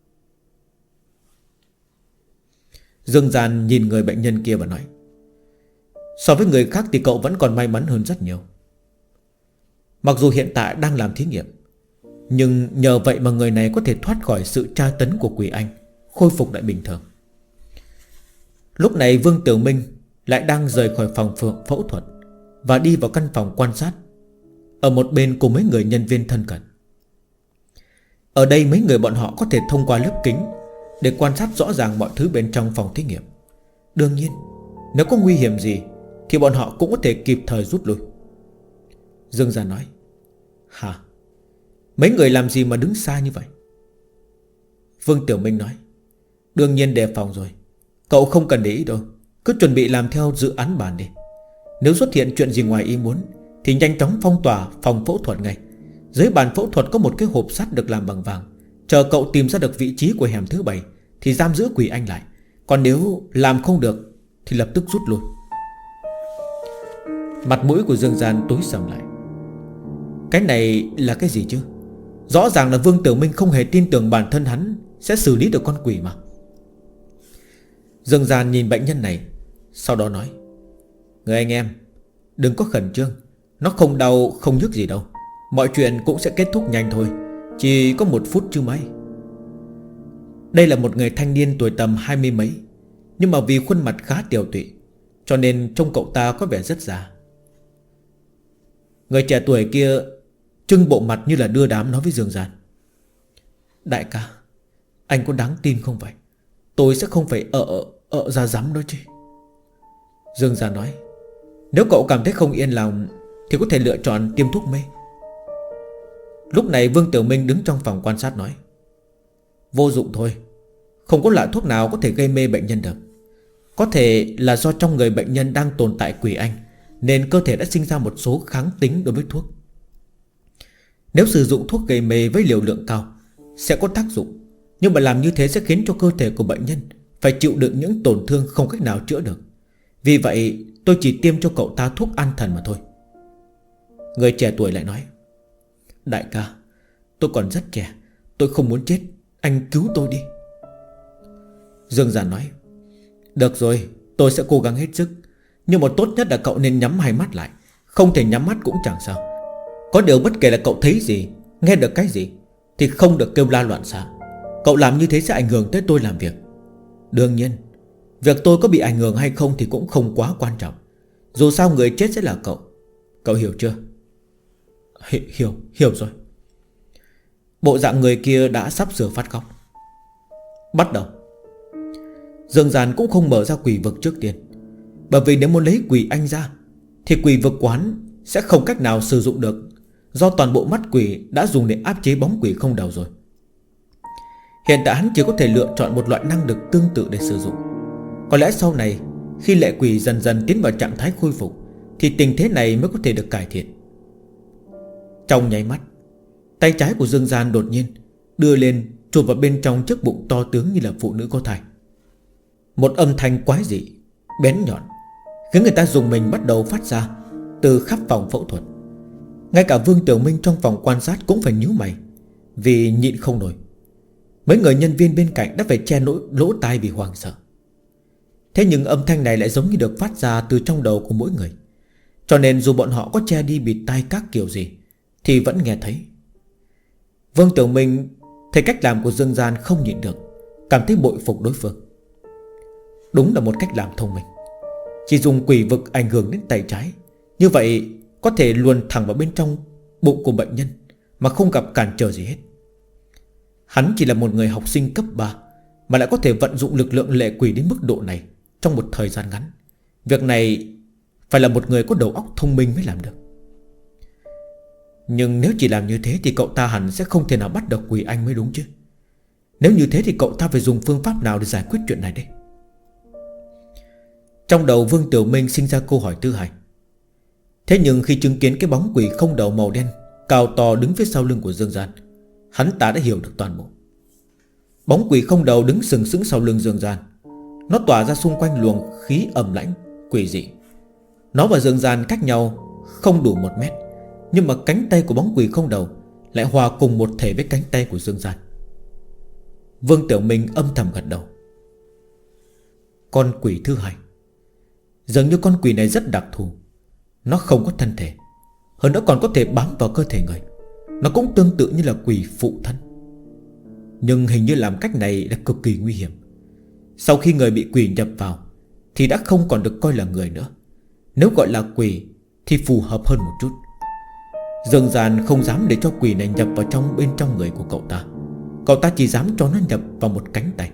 Speaker 1: Dương Gian nhìn người bệnh nhân kia và nói: so với người khác thì cậu vẫn còn may mắn hơn rất nhiều. Mặc dù hiện tại đang làm thí nghiệm, nhưng nhờ vậy mà người này có thể thoát khỏi sự tra tấn của quỷ anh, khôi phục lại bình thường. Lúc này Vương Tiểu Minh lại đang rời khỏi phòng phẫu thuật và đi vào căn phòng quan sát ở một bên cùng mấy người nhân viên thân cận. Ở đây mấy người bọn họ có thể thông qua lớp kính để quan sát rõ ràng mọi thứ bên trong phòng thí nghiệm. Đương nhiên nếu có nguy hiểm gì thì bọn họ cũng có thể kịp thời rút lui. Dương Gia nói: hả? Mấy người làm gì mà đứng xa như vậy? Vương Tiểu Minh nói: đương nhiên đề phòng rồi. Cậu không cần để ý đâu, cứ chuẩn bị làm theo dự án bàn đi. Nếu xuất hiện chuyện gì ngoài ý muốn thì nhanh chóng phong tỏa phòng phẫu thuật ngay. Dưới bàn phẫu thuật có một cái hộp sắt được làm bằng vàng. Chờ cậu tìm ra được vị trí của hẻm thứ 7 thì giam giữ quỷ anh lại. Còn nếu làm không được thì lập tức rút lui. Mặt mũi của Dương Gian tối sầm lại. Cái này là cái gì chứ? Rõ ràng là Vương Tiểu Minh không hề tin tưởng bản thân hắn sẽ xử lý được con quỷ mà. Dương Gian nhìn bệnh nhân này, sau đó nói: người anh em, đừng có khẩn trương. Nó không đau không nhức gì đâu. Mọi chuyện cũng sẽ kết thúc nhanh thôi. Chỉ có 1 phút chứ mấy. Đây là một người thanh niên tuổi tầm 20 mấy, nhưng mà vì khuôn mặt khá tiều tụy cho nên trông cậu ta có vẻ rất già. Người trẻ tuổi kia trưng bộ mặt như là đưa đám nói với Dương Gian: đại ca, anh có đáng tin không vậy? Tôi sẽ không phải ở ra rắm đó chứ. Dương Gian nói: nếu cậu cảm thấy không yên lòng thì có thể lựa chọn tiêm thuốc mê. Lúc này Vương Tiểu Minh đứng trong phòng quan sát nói: vô dụng thôi. Không có loại thuốc nào có thể gây mê bệnh nhân được. Có thể là do trong người bệnh nhân đang tồn tại quỷ anh, nên cơ thể đã sinh ra một số kháng tính đối với thuốc. Nếu sử dụng thuốc gây mê với liều lượng cao sẽ có tác dụng, nhưng mà làm như thế sẽ khiến cho cơ thể của bệnh nhân phải chịu đựng những tổn thương không cách nào chữa được. Vì vậy tôi chỉ tiêm cho cậu ta thuốc an thần mà thôi. Người trẻ tuổi lại nói: đại ca, tôi còn rất trẻ, tôi không muốn chết, anh cứu tôi đi. Dương Giản nói: được rồi, tôi sẽ cố gắng hết sức. Nhưng mà tốt nhất là cậu nên nhắm hai mắt lại. Không thể nhắm mắt cũng chẳng sao. Có điều bất kể là cậu thấy gì, nghe được cái gì thì không được kêu la loạn xạ. Cậu làm như thế sẽ ảnh hưởng tới tôi làm việc. Đương nhiên việc tôi có bị ảnh hưởng hay không thì cũng không quá quan trọng. Dù sao người chết sẽ là cậu. Cậu hiểu chưa? Hiểu rồi. Bộ dạng người kia đã sắp sửa phát khóc. Bắt đầu. Dương Gian cũng không mở ra quỷ vực trước tiên, bởi vì nếu muốn lấy quỷ anh ra thì quỷ vực quán sẽ không cách nào sử dụng được, do toàn bộ mắt quỷ đã dùng để áp chế bóng quỷ không đầu rồi. Hiện tại hắn chỉ có thể lựa chọn một loại năng lực tương tự để sử dụng. Có lẽ sau này khi lệ quỷ dần dần tiến vào trạng thái khôi phục thì tình thế này mới có thể được cải thiện. Trong nháy mắt, tay trái của Dương Gian đột nhiên đưa lên chụp vào bên trong chiếc bụng to tướng như là phụ nữ có thai. Một âm thanh quái dị, bén nhọn, khiến người ta dùng mình bắt đầu phát ra từ khắp phòng phẫu thuật. Ngay cả Vương Tiểu Minh trong phòng quan sát cũng phải nhíu mày, vì nhịn không nổi. Mấy người nhân viên bên cạnh đã phải che lỗ tai vì hoảng sợ. Thế nhưng âm thanh này lại giống như được phát ra từ trong đầu của mỗi người, cho nên dù bọn họ có che đi bịt tai các kiểu gì thì vẫn nghe thấy. Vương Tiểu Minh thấy cách làm của Dương Gian không nhịn được, cảm thấy bội phục đối phương. Đúng là một cách làm thông minh. Chỉ dùng quỷ vực ảnh hưởng đến tay trái, như vậy có thể luồn thẳng vào bên trong bụng của bệnh nhân mà không gặp cản trở gì hết. Hắn chỉ là một người học sinh cấp 3 mà lại có thể vận dụng lực lượng lệ quỷ đến mức độ này trong một thời gian ngắn. Việc này phải là một người có đầu óc thông minh mới làm được. Nhưng nếu chỉ làm như thế thì cậu ta hẳn sẽ không thể nào bắt được quỷ anh mới đúng chứ. Nếu như thế thì cậu ta phải dùng phương pháp nào để giải quyết chuyện này đây? Trong đầu Vương Tiểu Minh sinh ra câu hỏi thứ hai. Thế nhưng khi chứng kiến cái bóng quỷ không đầu màu đen cao to đứng phía sau lưng của Dương Gian, hắn ta đã hiểu được toàn bộ. Bóng quỷ không đầu đứng sừng sững sau lưng Dương Gian. Nó tỏa ra xung quanh luồng khí ẩm lãnh quỷ dị. Nó và Dương Gian cách nhau không đủ 1 mét, nhưng mà cánh tay của bóng quỷ không đầu lại hòa cùng một thể với cánh tay của Dương Gian. Vương Tiểu Minh âm thầm gật đầu. Con quỷ thứ hai. Dường như con quỷ này rất đặc thù. Nó không có thân thể, hơn nữa còn có thể bám vào cơ thể người. Nó cũng tương tự như là quỷ phụ thân. Nhưng hình như làm cách này là cực kỳ nguy hiểm. Sau khi người bị quỷ nhập vào thì đã không còn được coi là người nữa. Nếu gọi là quỷ thì phù hợp hơn một chút. Dương Gian không dám để cho quỷ này nhập vào bên trong người của cậu ta. Cậu ta chỉ dám cho nó nhập vào một cánh tay.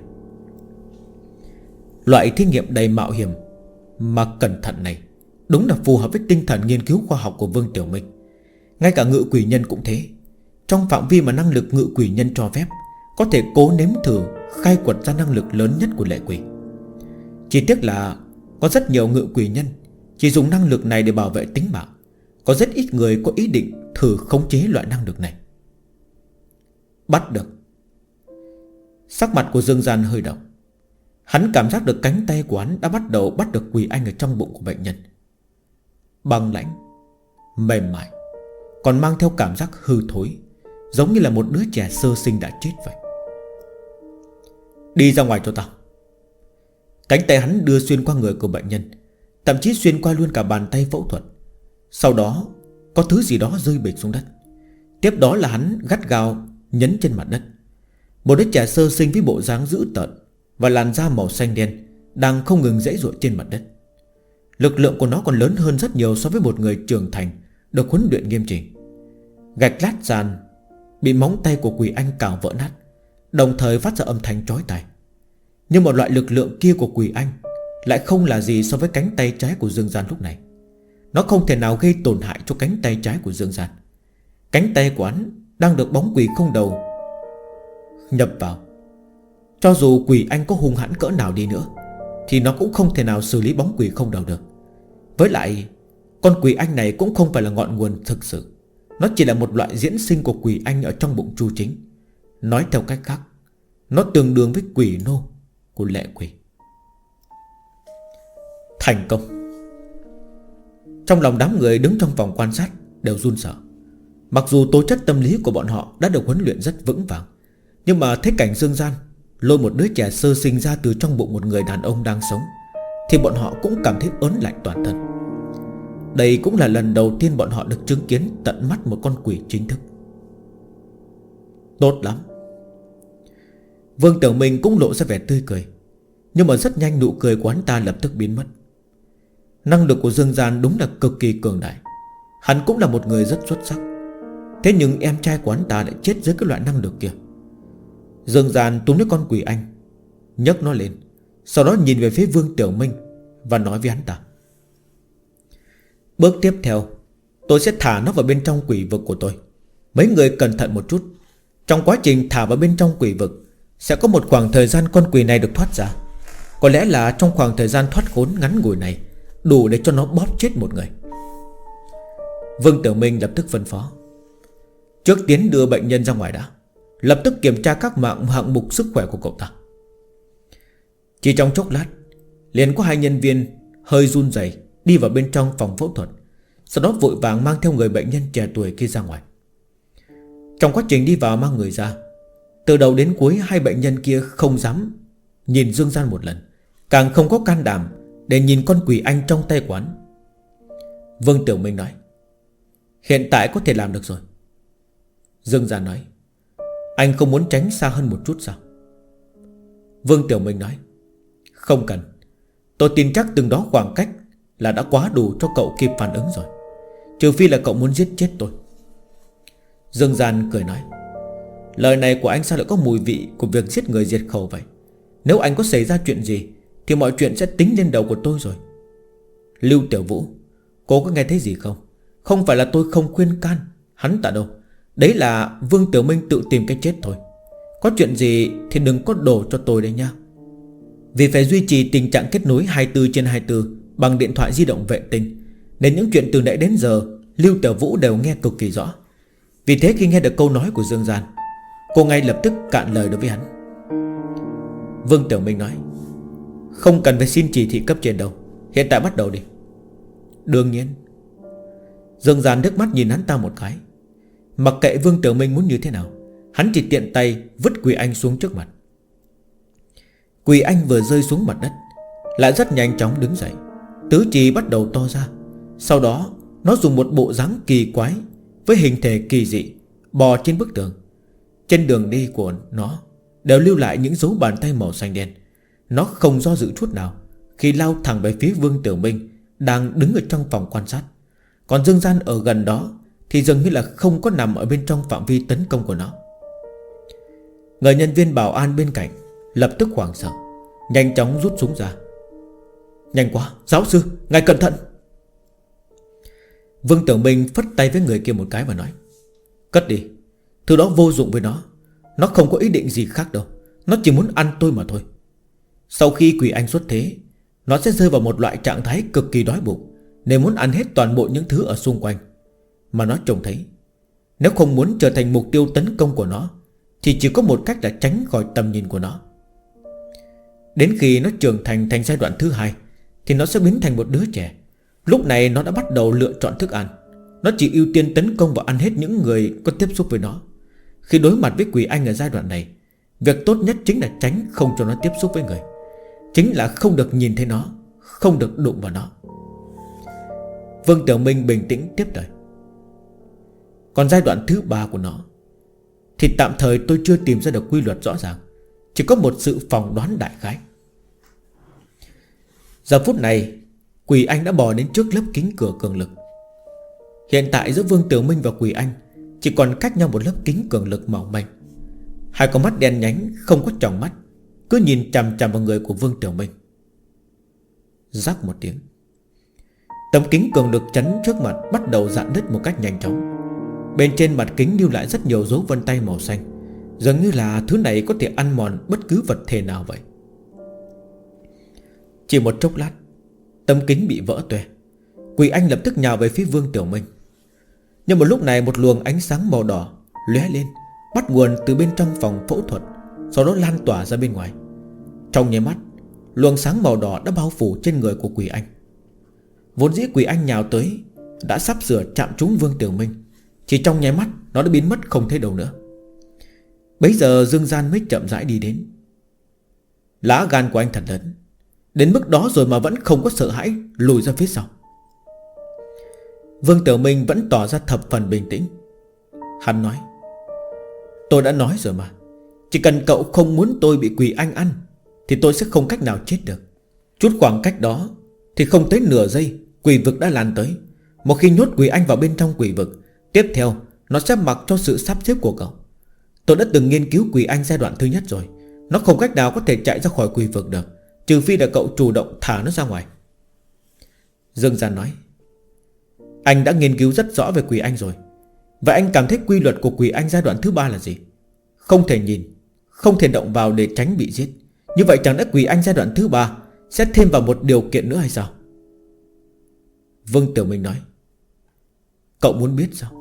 Speaker 1: Loại thí nghiệm đầy mạo hiểm mà cẩn thận này đúng là phù hợp với tinh thần nghiên cứu khoa học của Vương Tiểu Minh. Ngay cả ngự quỷ nhân cũng thế. Trong phạm vi mà năng lực ngự quỷ nhân cho phép, có thể cố nếm thử khai quật ra năng lực lớn nhất của lệ quỷ. Chỉ tiếc là có rất nhiều ngự quỷ nhân chỉ dùng năng lực này để bảo vệ tính mạng. Có rất ít người có ý định thử khống chế loại năng lực này. Bắt được. Sắc mặt của Dương Gian hơi động. Hắn cảm giác được cánh tay của hắn đã bắt đầu bắt được quỷ anh ở trong bụng của bệnh nhân. Băng lãnh, mềm mại, còn mang theo cảm giác hư thối, giống như là một đứa trẻ sơ sinh đã chết vậy. Đi ra ngoài cho tao. Cánh tay hắn đưa xuyên qua người của bệnh nhân, thậm chí xuyên qua luôn cả bàn tay phẫu thuật. Sau đó có thứ gì đó rơi bịch xuống đất. Tiếp đó là hắn gắt gao nhấn trên mặt đất. Một đứa trẻ sơ sinh với bộ dáng dữ tợn và làn da màu xanh đen đang không ngừng giãy giụa trên mặt đất. Lực lượng của nó còn lớn hơn rất nhiều so với một người trưởng thành được huấn luyện nghiêm chỉnh. Gạch lát sàn bị móng tay của quỷ anh cào vỡ nát, đồng thời phát ra âm thanh chói tai. Nhưng một loại lực lượng kia của quỷ anh lại không là gì so với cánh tay trái của Dương Gian lúc này. Nó không thể nào gây tổn hại cho cánh tay trái của Dương Gian. Cánh tay của hắn đang được bóng quỷ không đầu nhập vào. Cho dù quỷ anh có hung hãn cỡ nào đi nữa thì nó cũng không thể nào xử lý bóng quỷ không đầu được. Với lại con quỷ anh này cũng không phải là ngọn nguồn thực sự. Nó chỉ là một loại diễn sinh của quỷ anh ở trong bụng Chu Chính. Nói theo cách khác, nó tương đương với quỷ nô của lệ quỷ. Thành công. Trong lòng đám người đứng trong phòng quan sát đều run sợ. Mặc dù tố chất tâm lý của bọn họ đã được huấn luyện rất vững vàng, nhưng mà thấy cảnh Dương Gian lôi một đứa trẻ sơ sinh ra từ trong bụng một người đàn ông đang sống thì bọn họ cũng cảm thấy ớn lạnh toàn thân. Đây cũng là lần đầu tiên bọn họ được chứng kiến tận mắt một con quỷ chính thức. Tốt lắm. Vương Tiểu Minh cũng lộ ra vẻ tươi cười, nhưng mà rất nhanh nụ cười của hắn ta lập tức biến mất. Năng lực của Dương Gian đúng là cực kỳ cường đại. Hắn cũng là một người rất xuất sắc. Thế nhưng em trai của hắn ta lại chết dưới cái loại năng lực kia. Dương Gian túm lấy con quỷ anh, nhấc nó lên, Sau đó nhìn về phía Vương Tiểu Minh và nói với hắn ta: bước tiếp theo, tôi sẽ thả nó vào bên trong quỷ vực của tôi. Mấy người cẩn thận một chút. Trong quá trình thả vào bên trong quỷ vực sẽ có một khoảng thời gian con quỷ này được thoát ra. Có lẽ là trong khoảng thời gian thoát khốn ngắn ngủi này đủ để cho nó bóp chết một người. Vương Tiểu Minh lập tức phân phó: trước tiến đưa bệnh nhân ra ngoài đã, lập tức kiểm tra các hạng mục sức khỏe của cậu ta. Chỉ trong chốc lát, liền có hai nhân viên hơi run rẩy đi vào bên trong phòng phẫu thuật. Sau đó vội vàng mang theo người bệnh nhân trẻ tuổi kia ra ngoài. Trong quá trình đi vào mang người ra, từ đầu đến cuối hai bệnh nhân kia không dám nhìn Dương Gian một lần, càng không có can đảm để nhìn con quỷ anh trong tay quán. Vương Tiểu Minh nói: hiện tại có thể làm được rồi. Dương Gian nói: anh không muốn tránh xa hơn một chút sao? Vương Tiểu Minh nói: không cần. Tôi tin chắc từng đó khoảng cách là đã quá đủ cho cậu kịp phản ứng rồi. Trừ phi là cậu muốn giết chết tôi. Dương Gian cười nói: lời này của anh sao lại có mùi vị của việc giết người diệt khẩu vậy? Nếu anh có xảy ra chuyện gì thì mọi chuyện sẽ tính lên đầu của tôi rồi. Lưu Tiểu Vũ, cô có nghe thấy gì không? Không phải là tôi không khuyên can hắn ta đâu. Đấy là Vương Tiểu Minh tự tìm cái chết thôi. Có chuyện gì thì đừng có đổ cho tôi đấy nha. Vì phải duy trì tình trạng kết nối 24/24 bằng điện thoại di động vệ tinh, nên những chuyện từ nãy đến giờ Lưu Tiểu Vũ đều nghe cực kỳ rõ. Vì thế khi nghe được câu nói của Dương Gian, cô ngay lập tức cạn lời đối với hắn. Vương Tiểu Minh nói: không cần phải xin chỉ thị cấp trên đâu, hiện tại bắt đầu đi. Đương nhiên. Dương Gian nước mắt nhìn hắn ta một cái. Mặc kệ Vương Tiểu Minh muốn như thế nào, hắn chỉ tiện tay vứt Quỷ Anh xuống trước mặt. Quỷ Anh vừa rơi xuống mặt đất lại rất nhanh chóng đứng dậy, tứ chi bắt đầu to ra. Sau đó nó dùng một bộ dáng kỳ quái với hình thể kỳ dị bò trên bức tường. Trên đường đi của nó đều lưu lại những dấu bàn tay màu xanh đen. Nó không do dự chút nào khi lao thẳng về phía Vương Tiểu Minh đang đứng ở trong phòng quan sát. Còn Dương Gian ở gần đó thì dường như là không có nằm ở bên trong phạm vi tấn công của nó. Người nhân viên bảo an bên cạnh lập tức hoảng sợ, nhanh chóng rút súng ra. Nhanh quá, giáo sư, ngài cẩn thận. Vương Tiểu Minh phất tay với người kia một cái và nói: cất đi, thứ đó vô dụng với nó. Nó không có ý định gì khác đâu, nó chỉ muốn ăn tôi mà thôi. Sau khi Quỷ Anh xuất thế, nó sẽ rơi vào một loại trạng thái cực kỳ đói bụng, nên muốn ăn hết toàn bộ những thứ ở xung quanh. Mà nó trông thấy, nếu không muốn trở thành mục tiêu tấn công của nó thì chỉ có một cách là tránh khỏi tầm nhìn của nó. Đến khi nó trưởng thành giai đoạn thứ 2 thì nó sẽ biến thành một đứa trẻ. Lúc này nó đã bắt đầu lựa chọn thức ăn. Nó chỉ ưu tiên tấn công và ăn hết những người có tiếp xúc với nó. Khi đối mặt với Quỷ Anh ở giai đoạn này, việc tốt nhất chính là tránh không cho nó tiếp xúc với người. Chính là không được nhìn thấy nó, không được đụng vào nó. Vương Tiểu Minh bình tĩnh tiếp lời: còn giai đoạn thứ 3 của nó thì tạm thời tôi chưa tìm ra được quy luật rõ ràng, chỉ có một sự phỏng đoán đại khái. Giờ phút này Quỷ Anh đã bò đến trước lớp kính cửa cường lực. Hiện tại giữa Vương Tiểu Minh và Quỷ Anh chỉ còn cách nhau một lớp kính cường lực mỏng manh. Hai con mắt đen nhánh không có tròng mắt cứ nhìn chằm chằm vào người của Vương Tiểu Minh. Rắc một tiếng, tấm kính cường lực chắn trước mặt bắt đầu rạn nứt một cách nhanh chóng. Bên trên mặt kính lưu lại rất nhiều dấu vân tay màu xanh, dường như là thứ này có thể ăn mòn bất cứ vật thể nào vậy. Chỉ một chốc lát, tấm kính bị vỡ toè. Quỷ Anh lập tức nhào về phía Vương Tiểu Minh. Nhưng một lúc này một luồng ánh sáng màu đỏ lóe lên, bắt nguồn từ bên trong phòng phẫu thuật, sau đó lan tỏa ra bên ngoài. Trong nháy mắt, luồng sáng màu đỏ đã bao phủ trên người của Quỷ Anh. Vốn dĩ Quỷ Anh nhào tới đã sắp sửa chạm trúng Vương Tiểu Minh, chỉ trong nháy mắt nó đã biến mất không thấy đâu nữa. Bấy giờ Dương Gian mới chậm rãi đi đến. Lá gan của anh thật lớn, đến mức đó rồi mà vẫn không có sợ hãi lùi ra phía sau. Vương Tiểu Minh vẫn tỏ ra thập phần bình tĩnh. Hắn nói: tôi đã nói rồi mà, chỉ cần cậu không muốn tôi bị Quỷ Anh ăn thì tôi sẽ không cách nào chết được. Chút khoảng cách đó thì không tới nửa giây quỷ vực đã lan tới. Một khi nhốt Quỷ Anh vào bên trong quỷ vực, tiếp theo nó sẽ mặc cho sự sắp xếp của cậu. Tôi đã từng nghiên cứu Quỷ Anh giai đoạn thứ nhất rồi, nó không cách nào có thể chạy ra khỏi quỷ vực được. Trừ phi là cậu chủ động thả nó ra ngoài. Dương Gian nói: Anh đã nghiên cứu rất rõ về quỷ anh rồi. Vậy anh cảm thấy quy luật của quỷ anh giai đoạn thứ 3 là gì? Không thể nhìn, không thể động vào để tránh bị giết. Như vậy chẳng lẽ quỷ anh giai đoạn thứ 3 sẽ thêm vào một điều kiện nữa hay sao? Vương Tiểu Minh nói: Cậu muốn biết sao?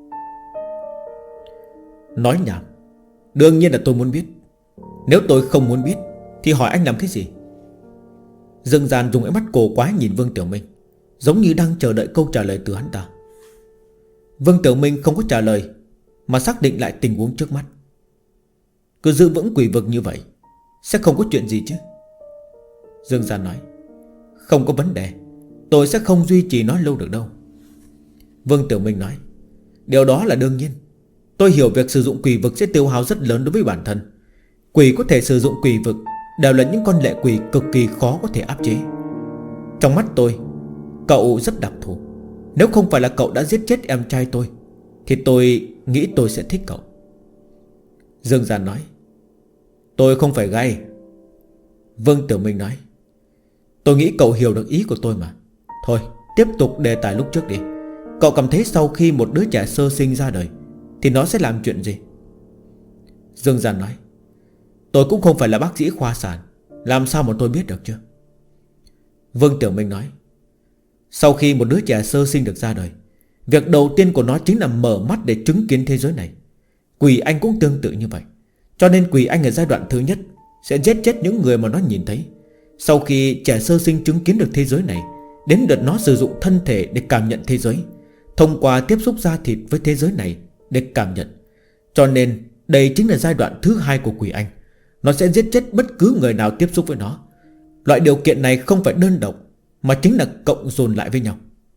Speaker 1: Nói nhảm. Đương nhiên là tôi muốn biết. Nếu tôi không muốn biết thì hỏi anh làm cái gì? Dương Gian dùng ánh mắt cổ quái nhìn Vương Tiểu Minh, giống như đang chờ đợi câu trả lời từ hắn ta. Vương Tiểu Minh không có trả lời, mà xác định lại tình huống trước mắt. Cứ giữ vững quỷ vực như vậy sẽ không có chuyện gì chứ? Dương Gian nói: Không có vấn đề. Tôi sẽ không duy trì nó lâu được đâu. Vương Tiểu Minh nói: Điều đó là đương nhiên. Tôi hiểu việc sử dụng quỷ vực sẽ tiêu hao rất lớn đối với bản thân. Quỷ có thể sử dụng quỷ vực đều là những con lệ quỷ cực kỳ khó có thể áp chế. Trong mắt tôi, cậu rất đặc thù. Nếu không phải là cậu đã giết chết em trai tôi thì tôi nghĩ tôi sẽ thích cậu. Dương Gian nói: Tôi không phải gay. Vương Tiểu Minh nói: Tôi nghĩ cậu hiểu được ý của tôi mà. Thôi tiếp tục đề tài lúc trước đi. Cậu cảm thấy sau khi một đứa trẻ sơ sinh ra đời thì nó sẽ làm chuyện gì? Dương Gian nói: Tôi cũng không phải là bác sĩ khoa sản, làm sao mà tôi biết được chứ? Vương Tiểu Minh nói: Sau khi một đứa trẻ sơ sinh được ra đời, việc đầu tiên của nó chính là mở mắt để chứng kiến thế giới này. Quỷ anh cũng tương tự như vậy. Cho nên quỷ anh ở giai đoạn thứ nhất sẽ giết chết những người mà nó nhìn thấy. Sau khi trẻ sơ sinh chứng kiến được thế giới này, đến lượt nó sử dụng thân thể để cảm nhận thế giới, thông qua tiếp xúc da thịt với thế giới này để cảm nhận. Cho nên đây chính là giai đoạn thứ 2 của quỷ anh. Nó sẽ giết chết bất cứ người nào tiếp xúc với nó. Loại điều kiện này không phải đơn độc, mà chính là cộng dồn lại với nhau.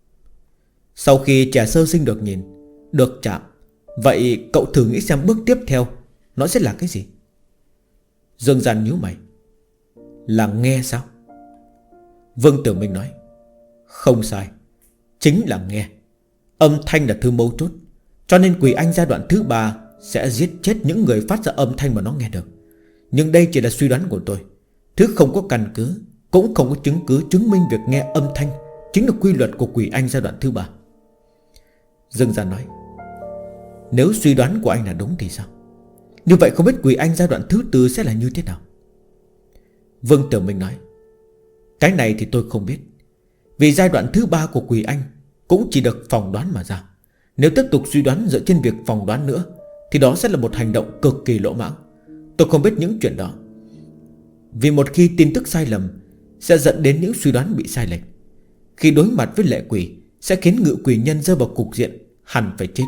Speaker 1: Sau khi trẻ sơ sinh được nhìn, được chạm, vậy cậu thử nghĩ xem bước tiếp theo nó sẽ là cái gì? Dương Gian nhíu mày: Là nghe sao? Vương Tiểu Minh nói: Không sai, chính là nghe. Âm thanh là thứ mấu chốt. Cho nên quỷ anh giai đoạn thứ 3 sẽ giết chết những người phát ra âm thanh mà nó nghe được. Nhưng đây chỉ là suy đoán của tôi, thứ không có căn cứ, cũng không có chứng cứ chứng minh việc nghe âm thanh chính là quy luật của quỷ anh giai đoạn thứ 3. Dương Gian nói: Nếu suy đoán của anh là đúng thì sao? Như vậy không biết quỷ anh giai đoạn thứ 4 sẽ là như thế nào? Vương Tiểu Minh nói: Cái này thì tôi không biết. Vì giai đoạn thứ 3 của quỷ anh cũng chỉ được phỏng đoán mà ra. Nếu tiếp tục suy đoán dựa trên việc phỏng đoán nữa thì đó sẽ là một hành động cực kỳ lỗ mãng. Tôi không biết những chuyện đó. Vì một khi tin tức sai lầm sẽ dẫn đến những suy đoán bị sai lệch. Khi đối mặt với lệ quỷ sẽ khiến ngự quỷ nhân rơi vào cục diện hẳn phải chết.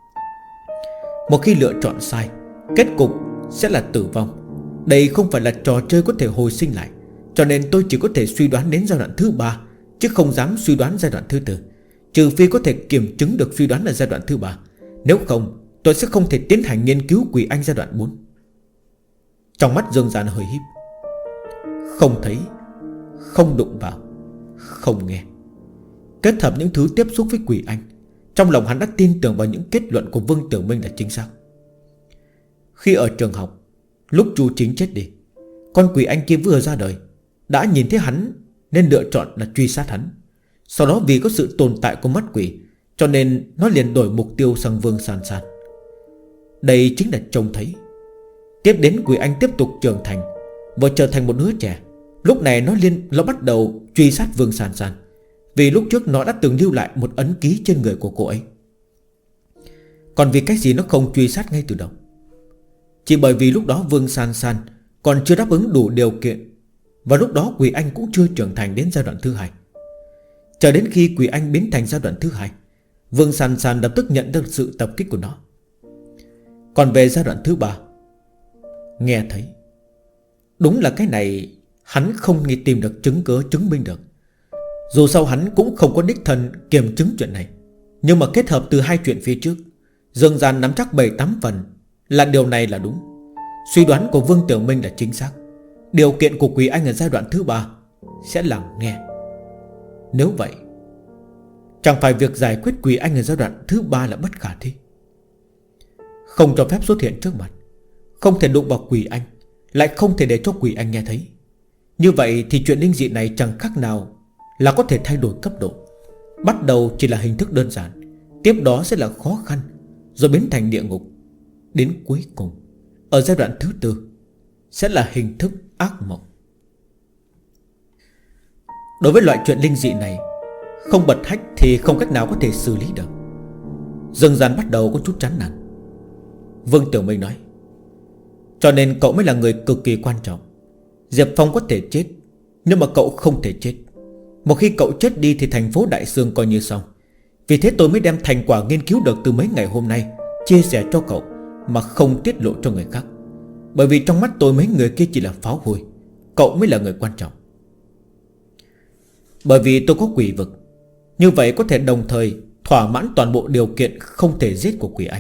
Speaker 1: Một khi lựa chọn sai, kết cục sẽ là tử vong. Đây không phải là trò chơi có thể hồi sinh lại. Cho nên tôi chỉ có thể suy đoán đến giai đoạn thứ 3, chứ không dám suy đoán giai đoạn thứ 4. Trừ phi có thể kiểm chứng được suy đoán là giai đoạn thứ 3. Nếu không tôi sẽ không thể tiến hành nghiên cứu quỷ anh giai đoạn 4. Trong mắt Dương Gian hơi híp: Không thấy, không đụng vào, không nghe. Kết hợp những thứ tiếp xúc với quỷ anh, trong lòng hắn đã tin tưởng vào những kết luận của Vương Tiểu Minh là chính xác. Khi ở trường học, lúc Chu Chính chết đi, con quỷ anh kia vừa ra đời đã nhìn thấy hắn nên lựa chọn là truy sát hắn. Sau đó vì có sự tồn tại của mắt quỷ, cho nên nó liền đổi mục tiêu sang Vương San San. Đây chính là trông thấy. Tiếp đến quỷ anh tiếp tục trưởng thành, vừa trở thành một đứa trẻ. Lúc này nó bắt đầu truy sát Vương San San, vì lúc trước nó đã từng lưu lại một ấn ký trên người của cô ấy. Còn vì cách gì nó không truy sát ngay từ đầu? Chỉ bởi vì lúc đó Vương San San còn chưa đáp ứng đủ điều kiện, và lúc đó quỷ anh cũng chưa trưởng thành đến giai đoạn thứ 2. Chờ đến khi quỷ anh biến thành giai đoạn thứ 2, Vương San San lập tức nhận được sự tập kích của nó. Còn về giai đoạn thứ 3, nghe thấy. Đúng là cái này hắn không nghĩ tìm được chứng cứ chứng minh được. Dù sao hắn cũng không có đích thân kiểm chứng chuyện này, nhưng mà kết hợp từ hai chuyện phía trước, Dương Gian nắm chắc 7-8 phần là điều này là đúng. Suy đoán của Vương Tiểu Minh là chính xác. Điều kiện của quỷ anh ở giai đoạn thứ 3 sẽ là nghe. Nếu vậy, chẳng phải việc giải quyết quỷ anh ở giai đoạn thứ 3 là bất khả thi? Không cho phép xuất hiện trước mặt, không thể đụng vào quỷ anh, lại không thể để cho quỷ anh nghe thấy. Như vậy thì chuyện linh dị này chẳng khác nào là có thể thay đổi cấp độ. Bắt đầu chỉ là hình thức đơn giản, tiếp đó sẽ là khó khăn, rồi biến thành địa ngục. Đến cuối cùng, ở giai đoạn thứ tư, sẽ là hình thức ác mộng. Đối với loại chuyện linh dị này, không bật hách thì không cách nào có thể xử lý được. Dương Gian bắt đầu có chút chán nản. Vương Tiểu Minh nói: cho nên cậu mới là người cực kỳ quan trọng. Diệp Phong có thể chết, nhưng mà cậu không thể chết. Một khi cậu chết đi thì thành phố Đại Sương coi như xong. Vì thế tôi mới đem thành quả nghiên cứu được từ mấy ngày hôm nay chia sẻ cho cậu, mà không tiết lộ cho người khác. Bởi vì trong mắt tôi mấy người kia chỉ là pháo hôi, cậu mới là người quan trọng. Bởi vì tôi có quỷ vực, như vậy có thể đồng thời thỏa mãn toàn bộ điều kiện không thể giết của quỷ anh.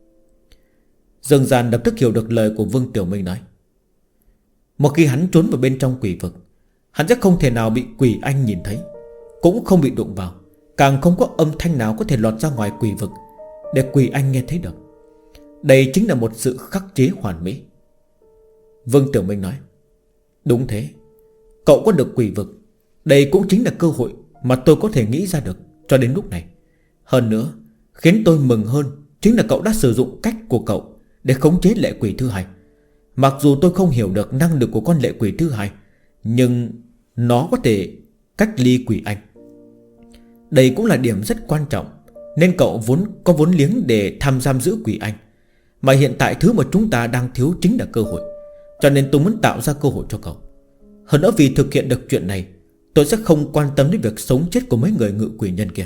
Speaker 1: Dương Gian lập tức hiểu được lời của Vương Tiểu Minh nói. Một khi hắn trốn vào bên trong quỷ vực, hắn sẽ không thể nào bị quỷ anh nhìn thấy, cũng không bị đụng vào, càng không có âm thanh nào có thể lọt ra ngoài quỷ vực để quỷ anh nghe thấy được. Đây chính là một sự khắc chế hoàn mỹ. Vương Tiểu Minh nói: đúng thế, cậu có được quỷ vực, đây cũng chính là cơ hội mà tôi có thể nghĩ ra được cho đến lúc này. Hơn nữa, khiến tôi mừng hơn chính là cậu đã sử dụng cách của cậu để khống chế lệ quỷ thứ hai. Mặc dù tôi không hiểu được năng lực của con lệ quỷ thứ hai, nhưng nó có thể cách ly quỷ anh. Đây cũng là điểm rất quan trọng, nên cậu vốn có vốn liếng để tham giam giữ quỷ anh. Mà hiện tại thứ mà chúng ta đang thiếu chính là cơ hội, cho nên tôi muốn tạo ra cơ hội cho cậu. Hơn nữa vì thực hiện được chuyện này, tôi sẽ không quan tâm đến việc sống chết của mấy người ngự quỷ nhân kia.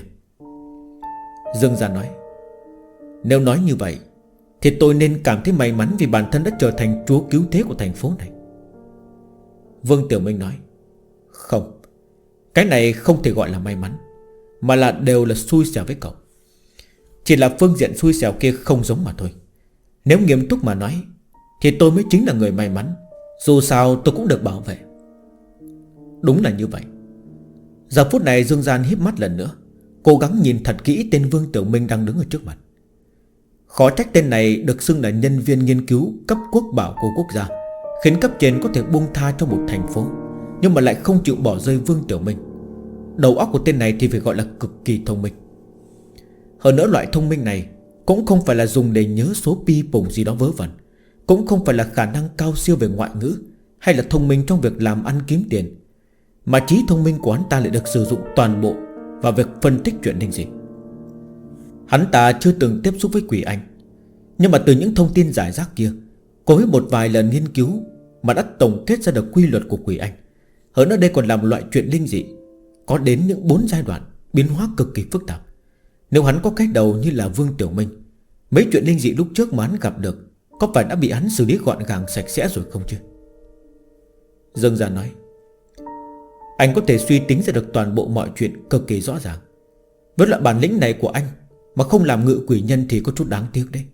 Speaker 1: Dương Gia nói: nếu nói như vậy thì tôi nên cảm thấy may mắn, vì bản thân đã trở thành chúa cứu thế của thành phố này. Vương Tiểu Minh nói: không, cái này không thể gọi là may mắn, mà là đều là xui xẻo với cậu. Chỉ là phương diện xui xẻo kia không giống mà thôi. Nếu nghiêm túc mà nói thì tôi mới chính là người may mắn. Dù sao tôi cũng được bảo vệ. Đúng là như vậy. Giờ phút này Dương Gian híp mắt lần nữa, cố gắng nhìn thật kỹ tên Vương Tiểu Minh đang đứng ở trước mặt. Khó trách tên này được xưng là nhân viên nghiên cứu cấp quốc bảo của quốc gia, khiến cấp trên có thể buông tha cho một thành phố, nhưng mà lại không chịu bỏ rơi Vương Tiểu Minh. Đầu óc của tên này thì phải gọi là cực kỳ thông minh. Hơn nữa loại thông minh này cũng không phải là dùng để nhớ số pi pùng gì đó vớ vẩn, cũng không phải là khả năng cao siêu về ngoại ngữ, hay là thông minh trong việc làm ăn kiếm tiền, mà trí thông minh của hắn ta lại được sử dụng toàn bộ vào việc phân tích chuyện linh dị. Hắn ta chưa từng tiếp xúc với quỷ anh, nhưng mà từ những thông tin giải rác kia, cùng với một vài lần nghiên cứu, mà đã tổng kết ra được quy luật của quỷ anh. Hơn nữa đây còn là một loại chuyện linh dị có đến những 4 giai đoạn biến hóa cực kỳ phức tạp. Nếu hắn có cách đầu như là Vương Tiểu Minh, mấy chuyện linh dị lúc trước mà hắn gặp được có phải đã bị hắn xử lý gọn gàng sạch sẽ rồi không chứ? Dương Gia nói: anh có thể suy tính ra được toàn bộ mọi chuyện cực kỳ rõ ràng. Với loại bản lĩnh này của anh mà không làm ngự quỷ nhân thì có chút đáng tiếc đấy.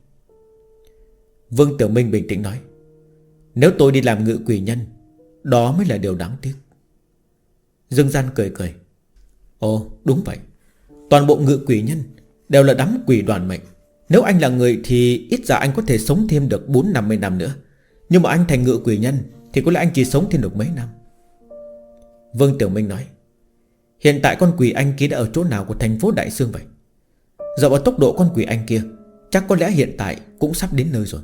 Speaker 1: Vương Tiểu Minh bình tĩnh nói: nếu tôi đi làm ngự quỷ nhân, đó mới là điều đáng tiếc. Dương Gian cười cười: ồ đúng vậy, toàn bộ ngự quỷ nhân đều là đám quỷ đoàn mệnh. Nếu anh là người thì ít ra anh có thể sống thêm được 40-50 năm nữa. Nhưng mà anh thành ngự quỷ nhân thì có lẽ anh chỉ sống thêm được mấy năm. Vương Tiểu Minh nói: hiện tại con quỷ anh kia đã ở chỗ nào của thành phố Đại Sương vậy? Dựa vào tốc độ con quỷ anh kia, chắc có lẽ hiện tại cũng sắp đến nơi rồi.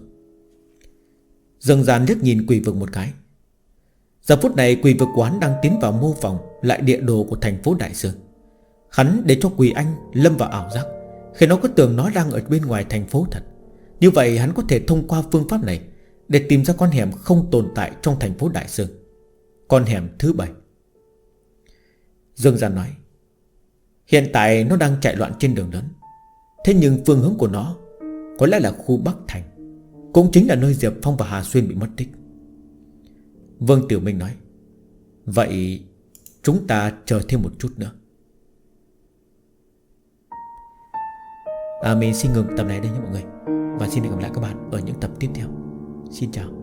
Speaker 1: Dương Gian liếc nhìn quỷ vực một cái. Giờ phút này quỷ vực quán đang tiến vào mô phỏng lại địa đồ của thành phố Đại Sương. Hắn để cho quỷ anh lâm vào ảo giác, khi nó cứ tưởng nó đang ở bên ngoài thành phố thật. Như vậy hắn có thể thông qua phương pháp này để tìm ra con hẻm không tồn tại trong thành phố Đại Sương, con hẻm thứ 7. Dương Gian nói: hiện tại nó đang chạy loạn trên đường lớn, thế nhưng phương hướng của nó có lẽ là khu Bắc Thành, cũng chính là nơi Diệp Phong và Hà Xuyên bị mất tích. Vương Tiểu Minh nói: vậy chúng ta chờ thêm một chút nữa. Mình xin ngừng tập này đây nhé mọi người, và xin hẹn gặp lại các bạn ở những tập tiếp theo. Xin chào.